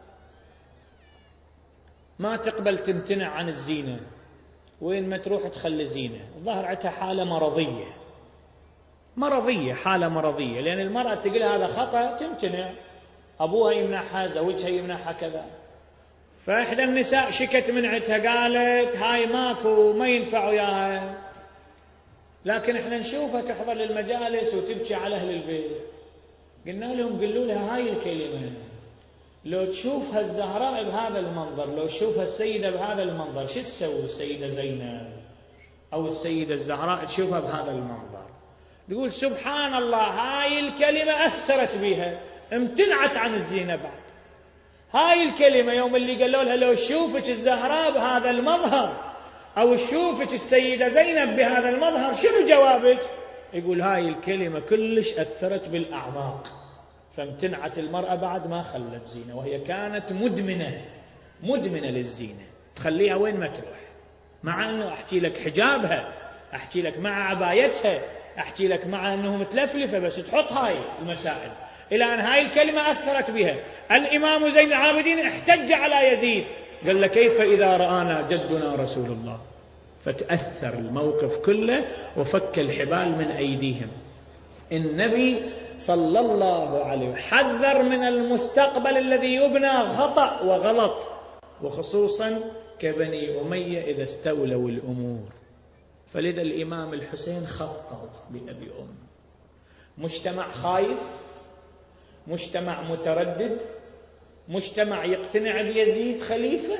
ما تقبل تمتنع عن الزينة، وين ما تروح تخلي زينة، ظهر عندها حالة مرضية، مرضية، حالة مرضية، لأن المرأة تقول هذا خطأ تمتنع، أبوها يمنعها، زوجها يمنعها كذا. فإحدى النساء شكت من عندها، قالت هاي ماكو، ما ينفع وياها، لكن احنا نشوفها تحضر للمجالس وتبكي على أهل البيت. قلنا لهم قلوا لها هاي الكلمة، لو تشوفها الزهراء بهذا المنظر، لو تشوفها السيدة بهذا المنظر، شو تسوي السيدة زينب أو السيدة الزهراء تشوفها بهذا المنظر؟ تقول سبحان الله، هاي الكلمة أثرت بها، امتنعت عن الزينة. بعد هاي الكلمة يوم اللي قالوا لها لو تشوفك الزهراء بهذا المظهر أو تشوفك السيدة زينب بهذا المظهر، شنو جوابك؟ يقول هاي الكلمة كلش أثرت بالأعماق، فامتنعت المرأة بعد ما خلت زينة، وهي كانت مدمنة، مدمنة للزينة، تخليها وين ما تروح، مع أنه أحكي لك حجابها، أحكي لك مع عبايتها، أحكي لك مع أنه متلفلفة، بس تحط هاي المسائل، إلى أن هاي الكلمة أثرت بها. الإمام زين العابدين احتج على يزيد، قال له كيف إذا رآنا جدنا رسول الله؟ فتأثر الموقف كله وفك الحبال من أيديهم. النبي صلى الله عليه وسلم حذر من المستقبل الذي يبنى خطأ وغلط، وخصوصا كبني أمية إذا استولوا الأمور. فلذا الإمام الحسين خطط بأبي أم، مجتمع خايف، مجتمع متردد، مجتمع يقتنع بيزيد خليفة،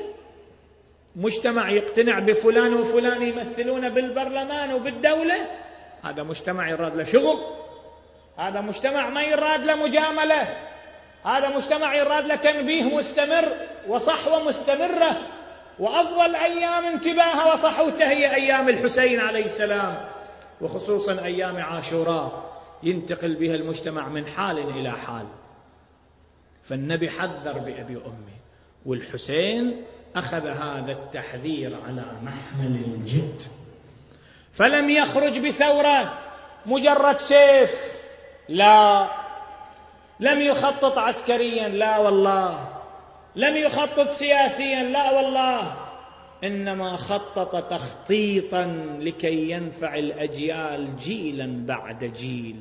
مجتمع يقتنع بفلان وفلان يمثلون بالبرلمان وبالدولة، هذا مجتمع يراد له شغل، هذا مجتمع ما يراد له مجاملة، هذا مجتمع يراد له تنبيه مستمر وصحوة مستمرة. وأفضل أيام انتباهه وصحوته هي أيام الحسين عليه السلام، وخصوصا أيام عاشوراء ينتقل بها المجتمع من حال إلى حال. فالنبي حذر بأبي وأمي، والحسين أخذ هذا التحذير على محمل الجد، فلم يخرج بثورة مجرد سيف، لا، لم يخطط عسكريا، لا والله، لم يخطط سياسيا، لا والله، إنما خطط تخطيطا لكي ينفع الأجيال جيلا بعد جيل.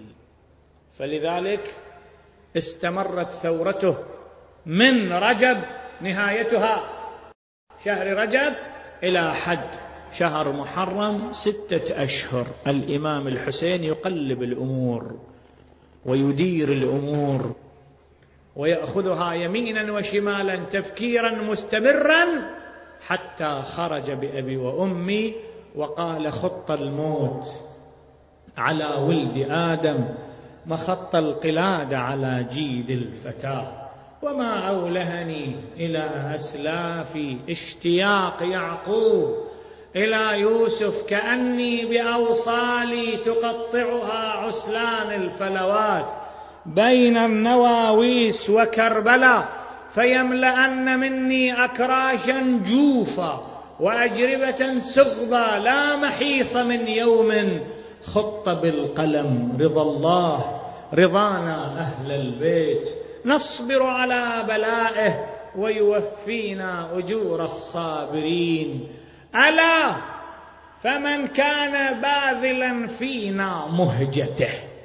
فلذلك استمرت ثورته من رجب نهايتها شهر رجب إلى حد شهر محرم ستة أشهر. الإمام الحسين يقلب الأمور ويدير الأمور ويأخذها يمينا وشمالا تفكيرا مستمرا، حتى خرج بأبي وأمي وقال: خط الموت على ولد آدم مخط القلادة على جيد الفتاة، وما أولهني إلى أسلافي اشتياق يعقوب إلى يوسف، كأني بأوصالي تقطعها عسلان الفلوات بين النواويس وكربلاء، فيملأن مني أكراشا جوفا وأجربة سغبا، لا محيص من يوم خط بالقلم رضا الله، رضانا أهل البيت، نصبر على بلائه ويوفينا أجور الصابرين. ألا فمن كان باذلا فينا مهجته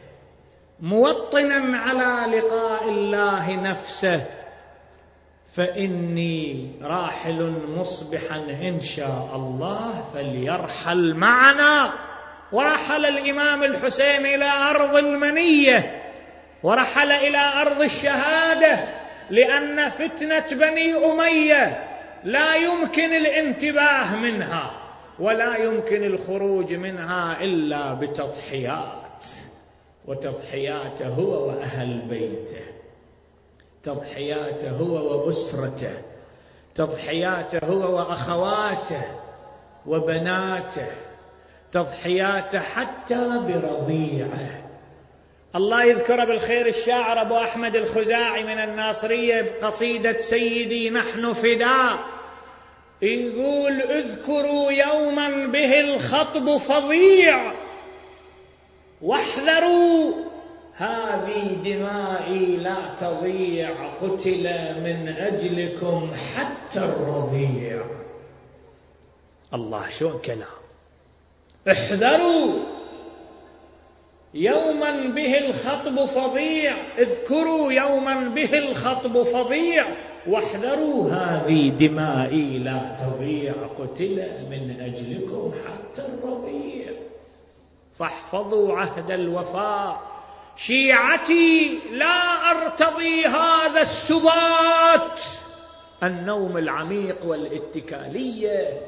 موطنا على لقاء الله نفسه، فإني راحل مصبحا إن شاء الله فليرحل معنا. ورحل الإمام الحسين إلى أرض المنية، ورحل إلى أرض الشهادة، لأن فتنة بني أمية لا يمكن الانتباه منها ولا يمكن الخروج منها إلا بتضحيات، وتضحياته هو وأهل بيته، تضحياته هو وأسرته، تضحياته هو وأخواته وبناته، تضحياته حتى برضيعه. الله يذكر بالخير الشاعر أبو أحمد الخزاعي من الناصرية بقصيدة سيدي نحن فداء، يقول: اذكروا يوما به الخطب فظيع، واحذروا هذه دمائي لا تضيع، قتل من أجلكم حتى الرضيع. الله شو كلام! احذروا يوما به الخطب فظيع، اذكروا يوما به الخطب فظيع، واحذروا هذه دمائي لا تضيع، قتل من أجلكم حتى الرضيع. فاحفظوا عهد الوفاء، شيعتي لا أرتضي هذا السبات، النوم العميق والاتكالية،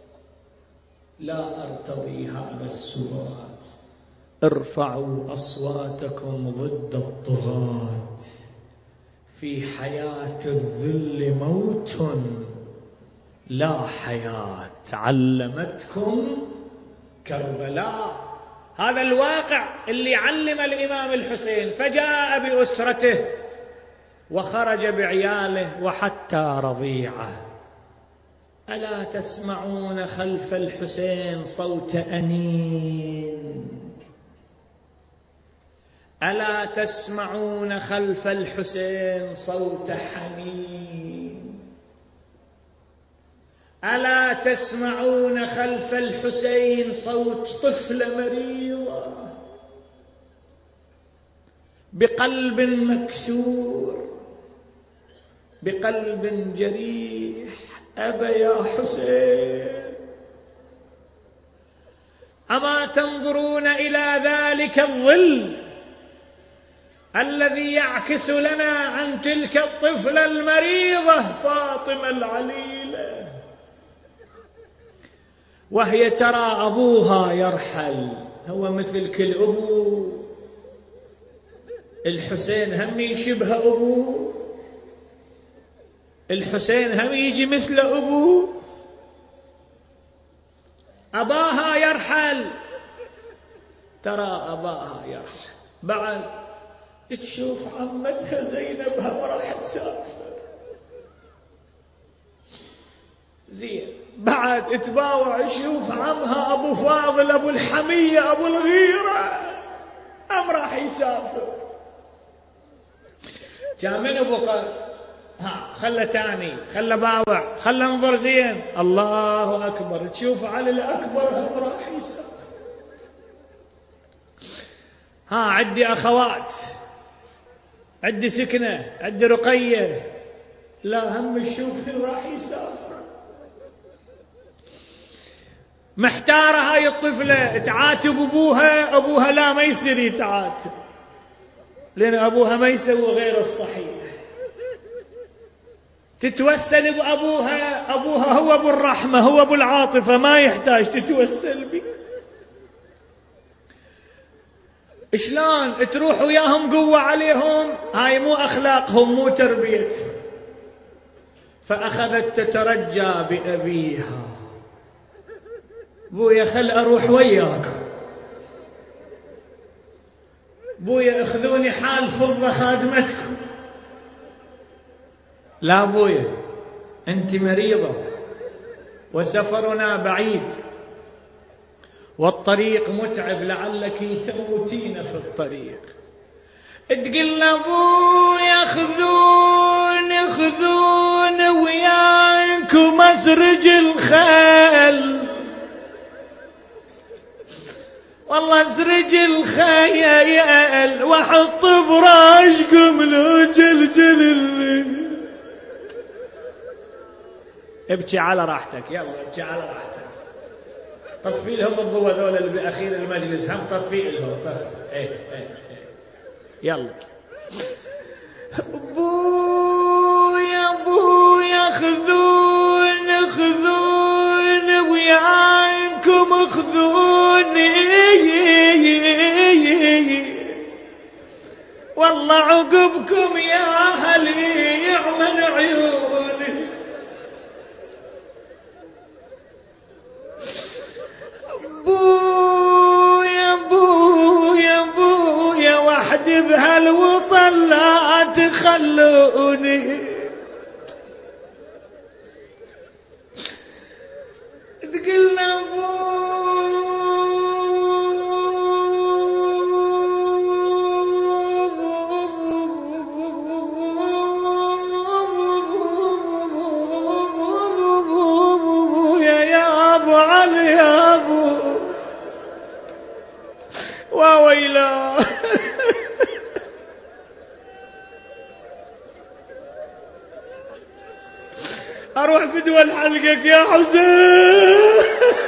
لا أرتضي هذا السبات. ارفعوا أصواتكم ضد الطغاة، في حياة الذل موت لا حياة، علمتكم كربلاء. هذا الواقع اللي علم الإمام الحسين، فجاء بأسرته وخرج بعياله وحتى رضيعه. ألا تسمعون خلف الحسين صوت أنين؟ ألا تسمعون خلف الحسين صوت حنين؟ ألا تسمعون خلف الحسين صوت طفل مريضة بقلب مكسور، بقلب جريح؟ أبا يا حسين، أما تنظرون إلى ذلك الظل الذي يعكس لنا عن تلك الطفلة المريضة فاطمة العليلة، وهي ترى أبوها يرحل. هو مثل كل أبو، الحسين هم يشبه أبوه، الحسين هم يجي مثل أبوه. أباها يرحل، ترى أباها يرحل، بعد تشوف عمتها زينب هم راح تسافر، زين، بعد تباوع تشوف عمها أبو فاضل أبو الحمية أبو الغيرة هم راح يسافر. كان من أبو قال ها خله تاني، خله باوع، خله انظر زين، الله أكبر، تشوف علي الأكبر هم راح يسافر. ها عندي أخوات، عندي سكنة، عندي رقية، لا هم تشوف راح يسافر. محتارة هاي الطفلة، تعاتب أبوها، أبوها لا ما يصير يتعاتب، لأن أبوها ما يسوي غير الصحيح. تتوسل بأبوها، أبوها هو أبو الرحمة، هو أبو العاطفة، ما يحتاج تتوسل به. شلون تروح وياهم قوة عليهم؟ هاي مو أخلاقهم، مو تربيتهم. فأخذت تترجى بأبيها، بويا خل أروح وياك، بويا اخذوني حال فضة خادمتكم. لا بويا، أنت مريضة وسفرنا بعيد والطريق متعب، لعلك تموتين في الطريق. تقلنا بويا خذون خذون وياكم أسرج الخيل، والله أسرج الخيل وحط براشكم لو جلجل الليل. ابكي على راحتك، يلا ابكي على راحتك. طفي لهم الضوء ذول اللي بأخير المجلس، هم طفي لهم، طفي. ايه ايه ايه يلا. بويا بويا خذون خذون وياكم خذوني، والله عقبكم يا أهلي يعمل عيوني. بويا بويا بويا وحدي بهالوطن لا تخلوني. تقلنا بويا يا أبو علي يا أبو وويلا. أروح بدول حلقك يا حسين.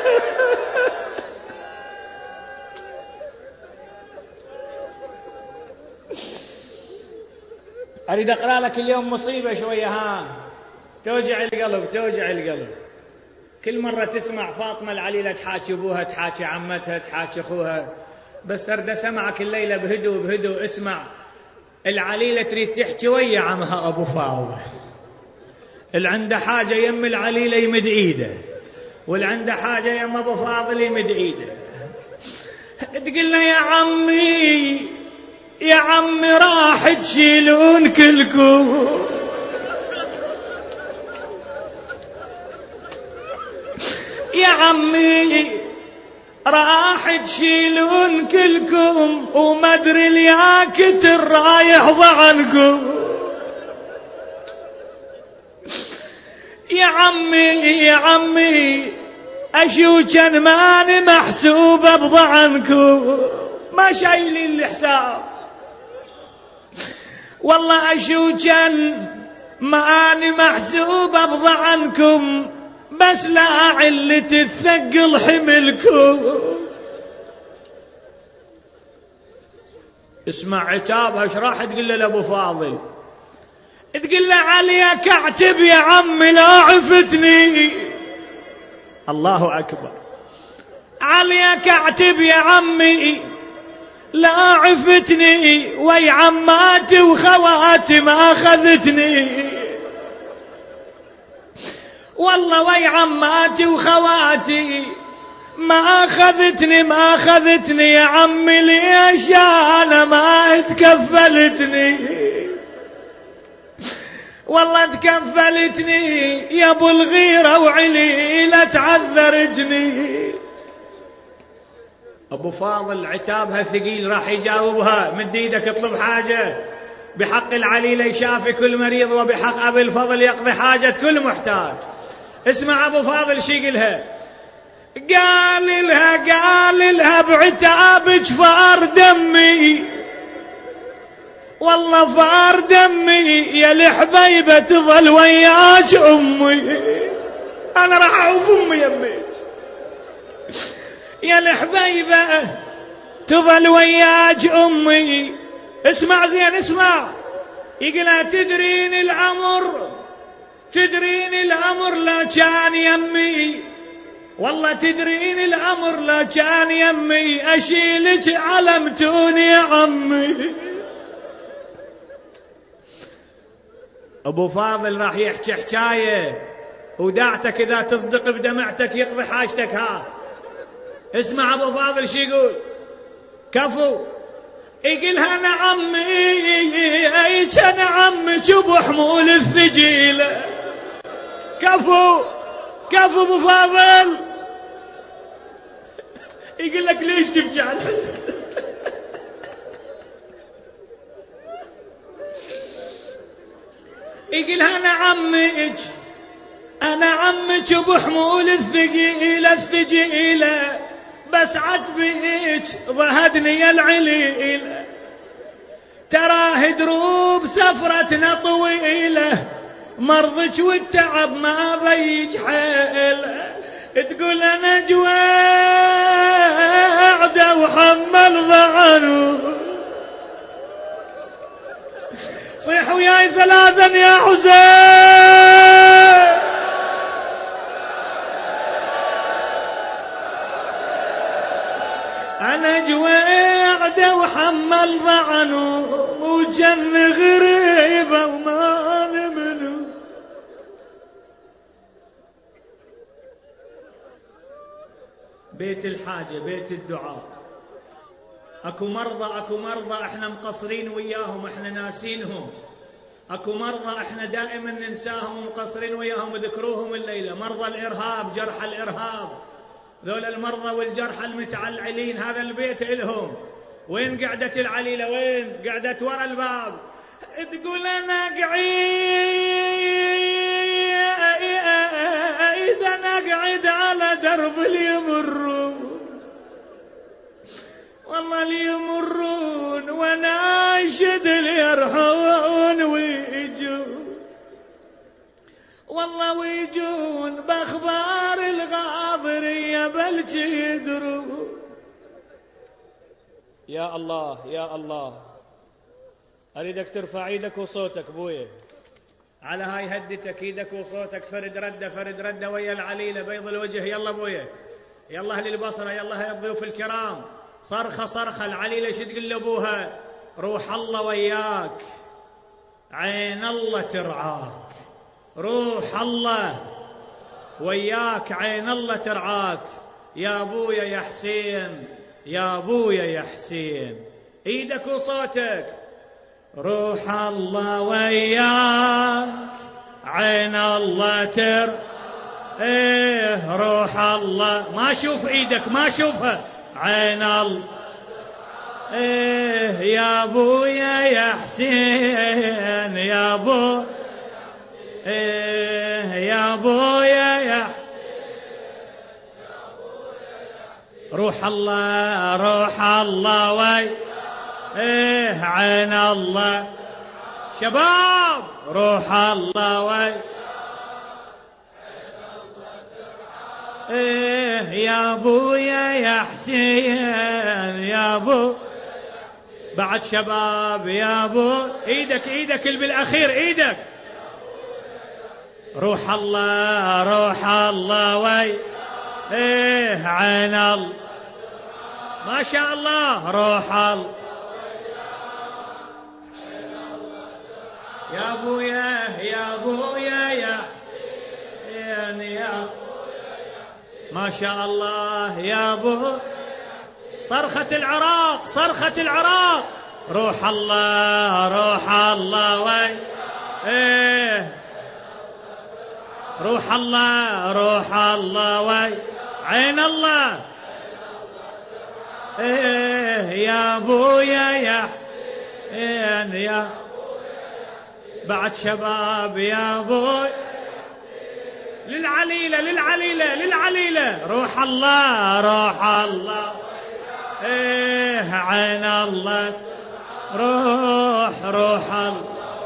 أريد أقرأ لك اليوم مصيبة شوية، ها توجع القلب توجع القلب. كل مرة تسمع فاطمة العليلة تحاكي أبوها، تحاكي عمتها، تحاكي أخوها، بس أرد أسمعك الليلة بهدوء بهدوء. اسمع، العليلة تريد تحكي ويا عمها أبو فاضل، اللي عنده حاجة يم العليلة يمد إيده، واللي عنده حاجة يم أبو فاضل يمد إيده. تقلنا يا عمي يا عمي راح تشيلون كلكم، يا عمي راح تشيلون كلكم، وما ادري الياكتر رايح ضعنكم. يا عمي يا عمي اشوجن ماني محسوبة بضعنكم، ما شايلين الحساب، والله اشوجن ماني محسوبة بضعنكم، بس لا علة الثقل حملكم. اسمع عتابها ايش راح تقول له لابو فاضل؟ تقول له عليك اعتب يا عمي لا عفتني. الله اكبر. عليك اعتب يا عمي لا عفتني، وي عماتي وخواتي ما اخذتني. والله وي عماتي وخواتي ما اخذتني ما اخذتني يا عمي، ليش انا ما تكفلتني؟ والله تكفلتني يا ابو الغيرة وعليلة تعذرتني. ابو فاضل عتابها ثقيل راح يجاوبها، مد ايدك اطلب حاجة، بحق العليلة يشافي كل مريض، وبحق ابي الفضل يقضي حاجة كل محتاج. اسمع ابو فاضل شي قالها. قال لها قال لها بعتابك فار دمي، والله فار دمي يا الحبيبة تظل وياك امي. انا راح اعوف امي يميك يا الحبيبة تظل وياك امي. اسمع زين اسمع. يقول تدرين الامر تدرين الامر لا كان يمي، والله تدرين الامر لا كان يمي، اشيلك علمتوني يا عمي. ابو فاضل راح يحكي حكايه، وداعتك اذا تصدق بدمعتك يقضي حاجتك. ها اسمع ابو فاضل شي يقول. كفو. يقولها انا عمي اي كان عمك ابو حمول الثقيله. كفو كفو ابو فاضل. يقول لك ليش تبكي على الحزن؟ يقولها انا عمك انا عمك ابو حمول الثقيله الثقيله، بس عتبك ضهدني يا العليله، تراه دروب سفرتنا طويله، مرضك والتعب ما بيج حيله. تقول انا جواعده وحمل ضعنه. صيح وياي ثلاثا يا حسين. انا جواعده وحمل ضعنه، وجن غريبه وما نمنه. بيت الحاجة بيت الدعاء. اكو مرضى اكو مرضى احنا مقصرين وياهم، احنا ناسينهم. اكو مرضى احنا دائما ننساهم ومقصرين وياهم، ذكروهم الليلة. مرضى الارهاب، جرحى الارهاب، ذول المرضى والجرحى المتعلعلين، هذا البيت إلهم. وين قعدت العليلة؟ وين قعدت؟ ورا الباب. تقول انا قعيد انا قعد على درب ليمرون، والله ليمرون وناشد ليرحون ويجون، والله ويجون باخبار الغاضرية بل يدرون. يا الله يا الله. اريدك ترفع ايدك وصوتك بويا على هاي هدتك، ايدك وصوتك، فرد رده فرد رده ويا العليله بيض الوجه. يلا بويا، يلا اهل البصره، يلا هاي الضيوف الكرام. صرخه صرخه. العليله شو تقول لابوها؟ روح الله وياك، عين الله ترعاك، روح الله وياك، عين الله ترعاك، يا ابويا يا حسين، يا ابويا يا حسين. ايدك وصوتك. روح الله وياك، عين الله تر ايه روح الله. ما اشوف ايدك ما اشوفها. عين الله ايه يا ابويا يا حسين، يا ابو ايه يا ابويا يا روح الله روح الله وي ايه عين الله. شباب روح الله وي ايه يا ابويا يا حسين، يا ابو بعد شباب يا ابو ايدك ايدك اللي بالاخير ايدك. روح الله روح الله وي ايه عين الله ما شاء الله روح الله يا ابويا يا ابويا يا يا ما شاء الله يا ابو صرخة العراق صرخة العراق. روح الله روح الله وي ايه روح الله روح الله وي عين الله ايه يا ابويا يا إيه يا بعد شباب يا ابوي للعليلة للعليلة للعليلة. روح الله روح الله ايه عين الله روح روح الله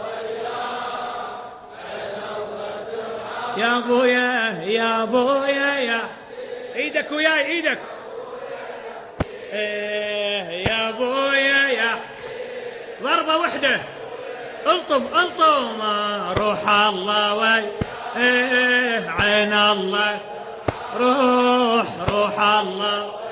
يا ابويا يا ابويا يا ايدك وياي ايدك ايه يا ابويا يا ضربة وحدة الطم الطم روح الله وي ايه عين الله روح روح الله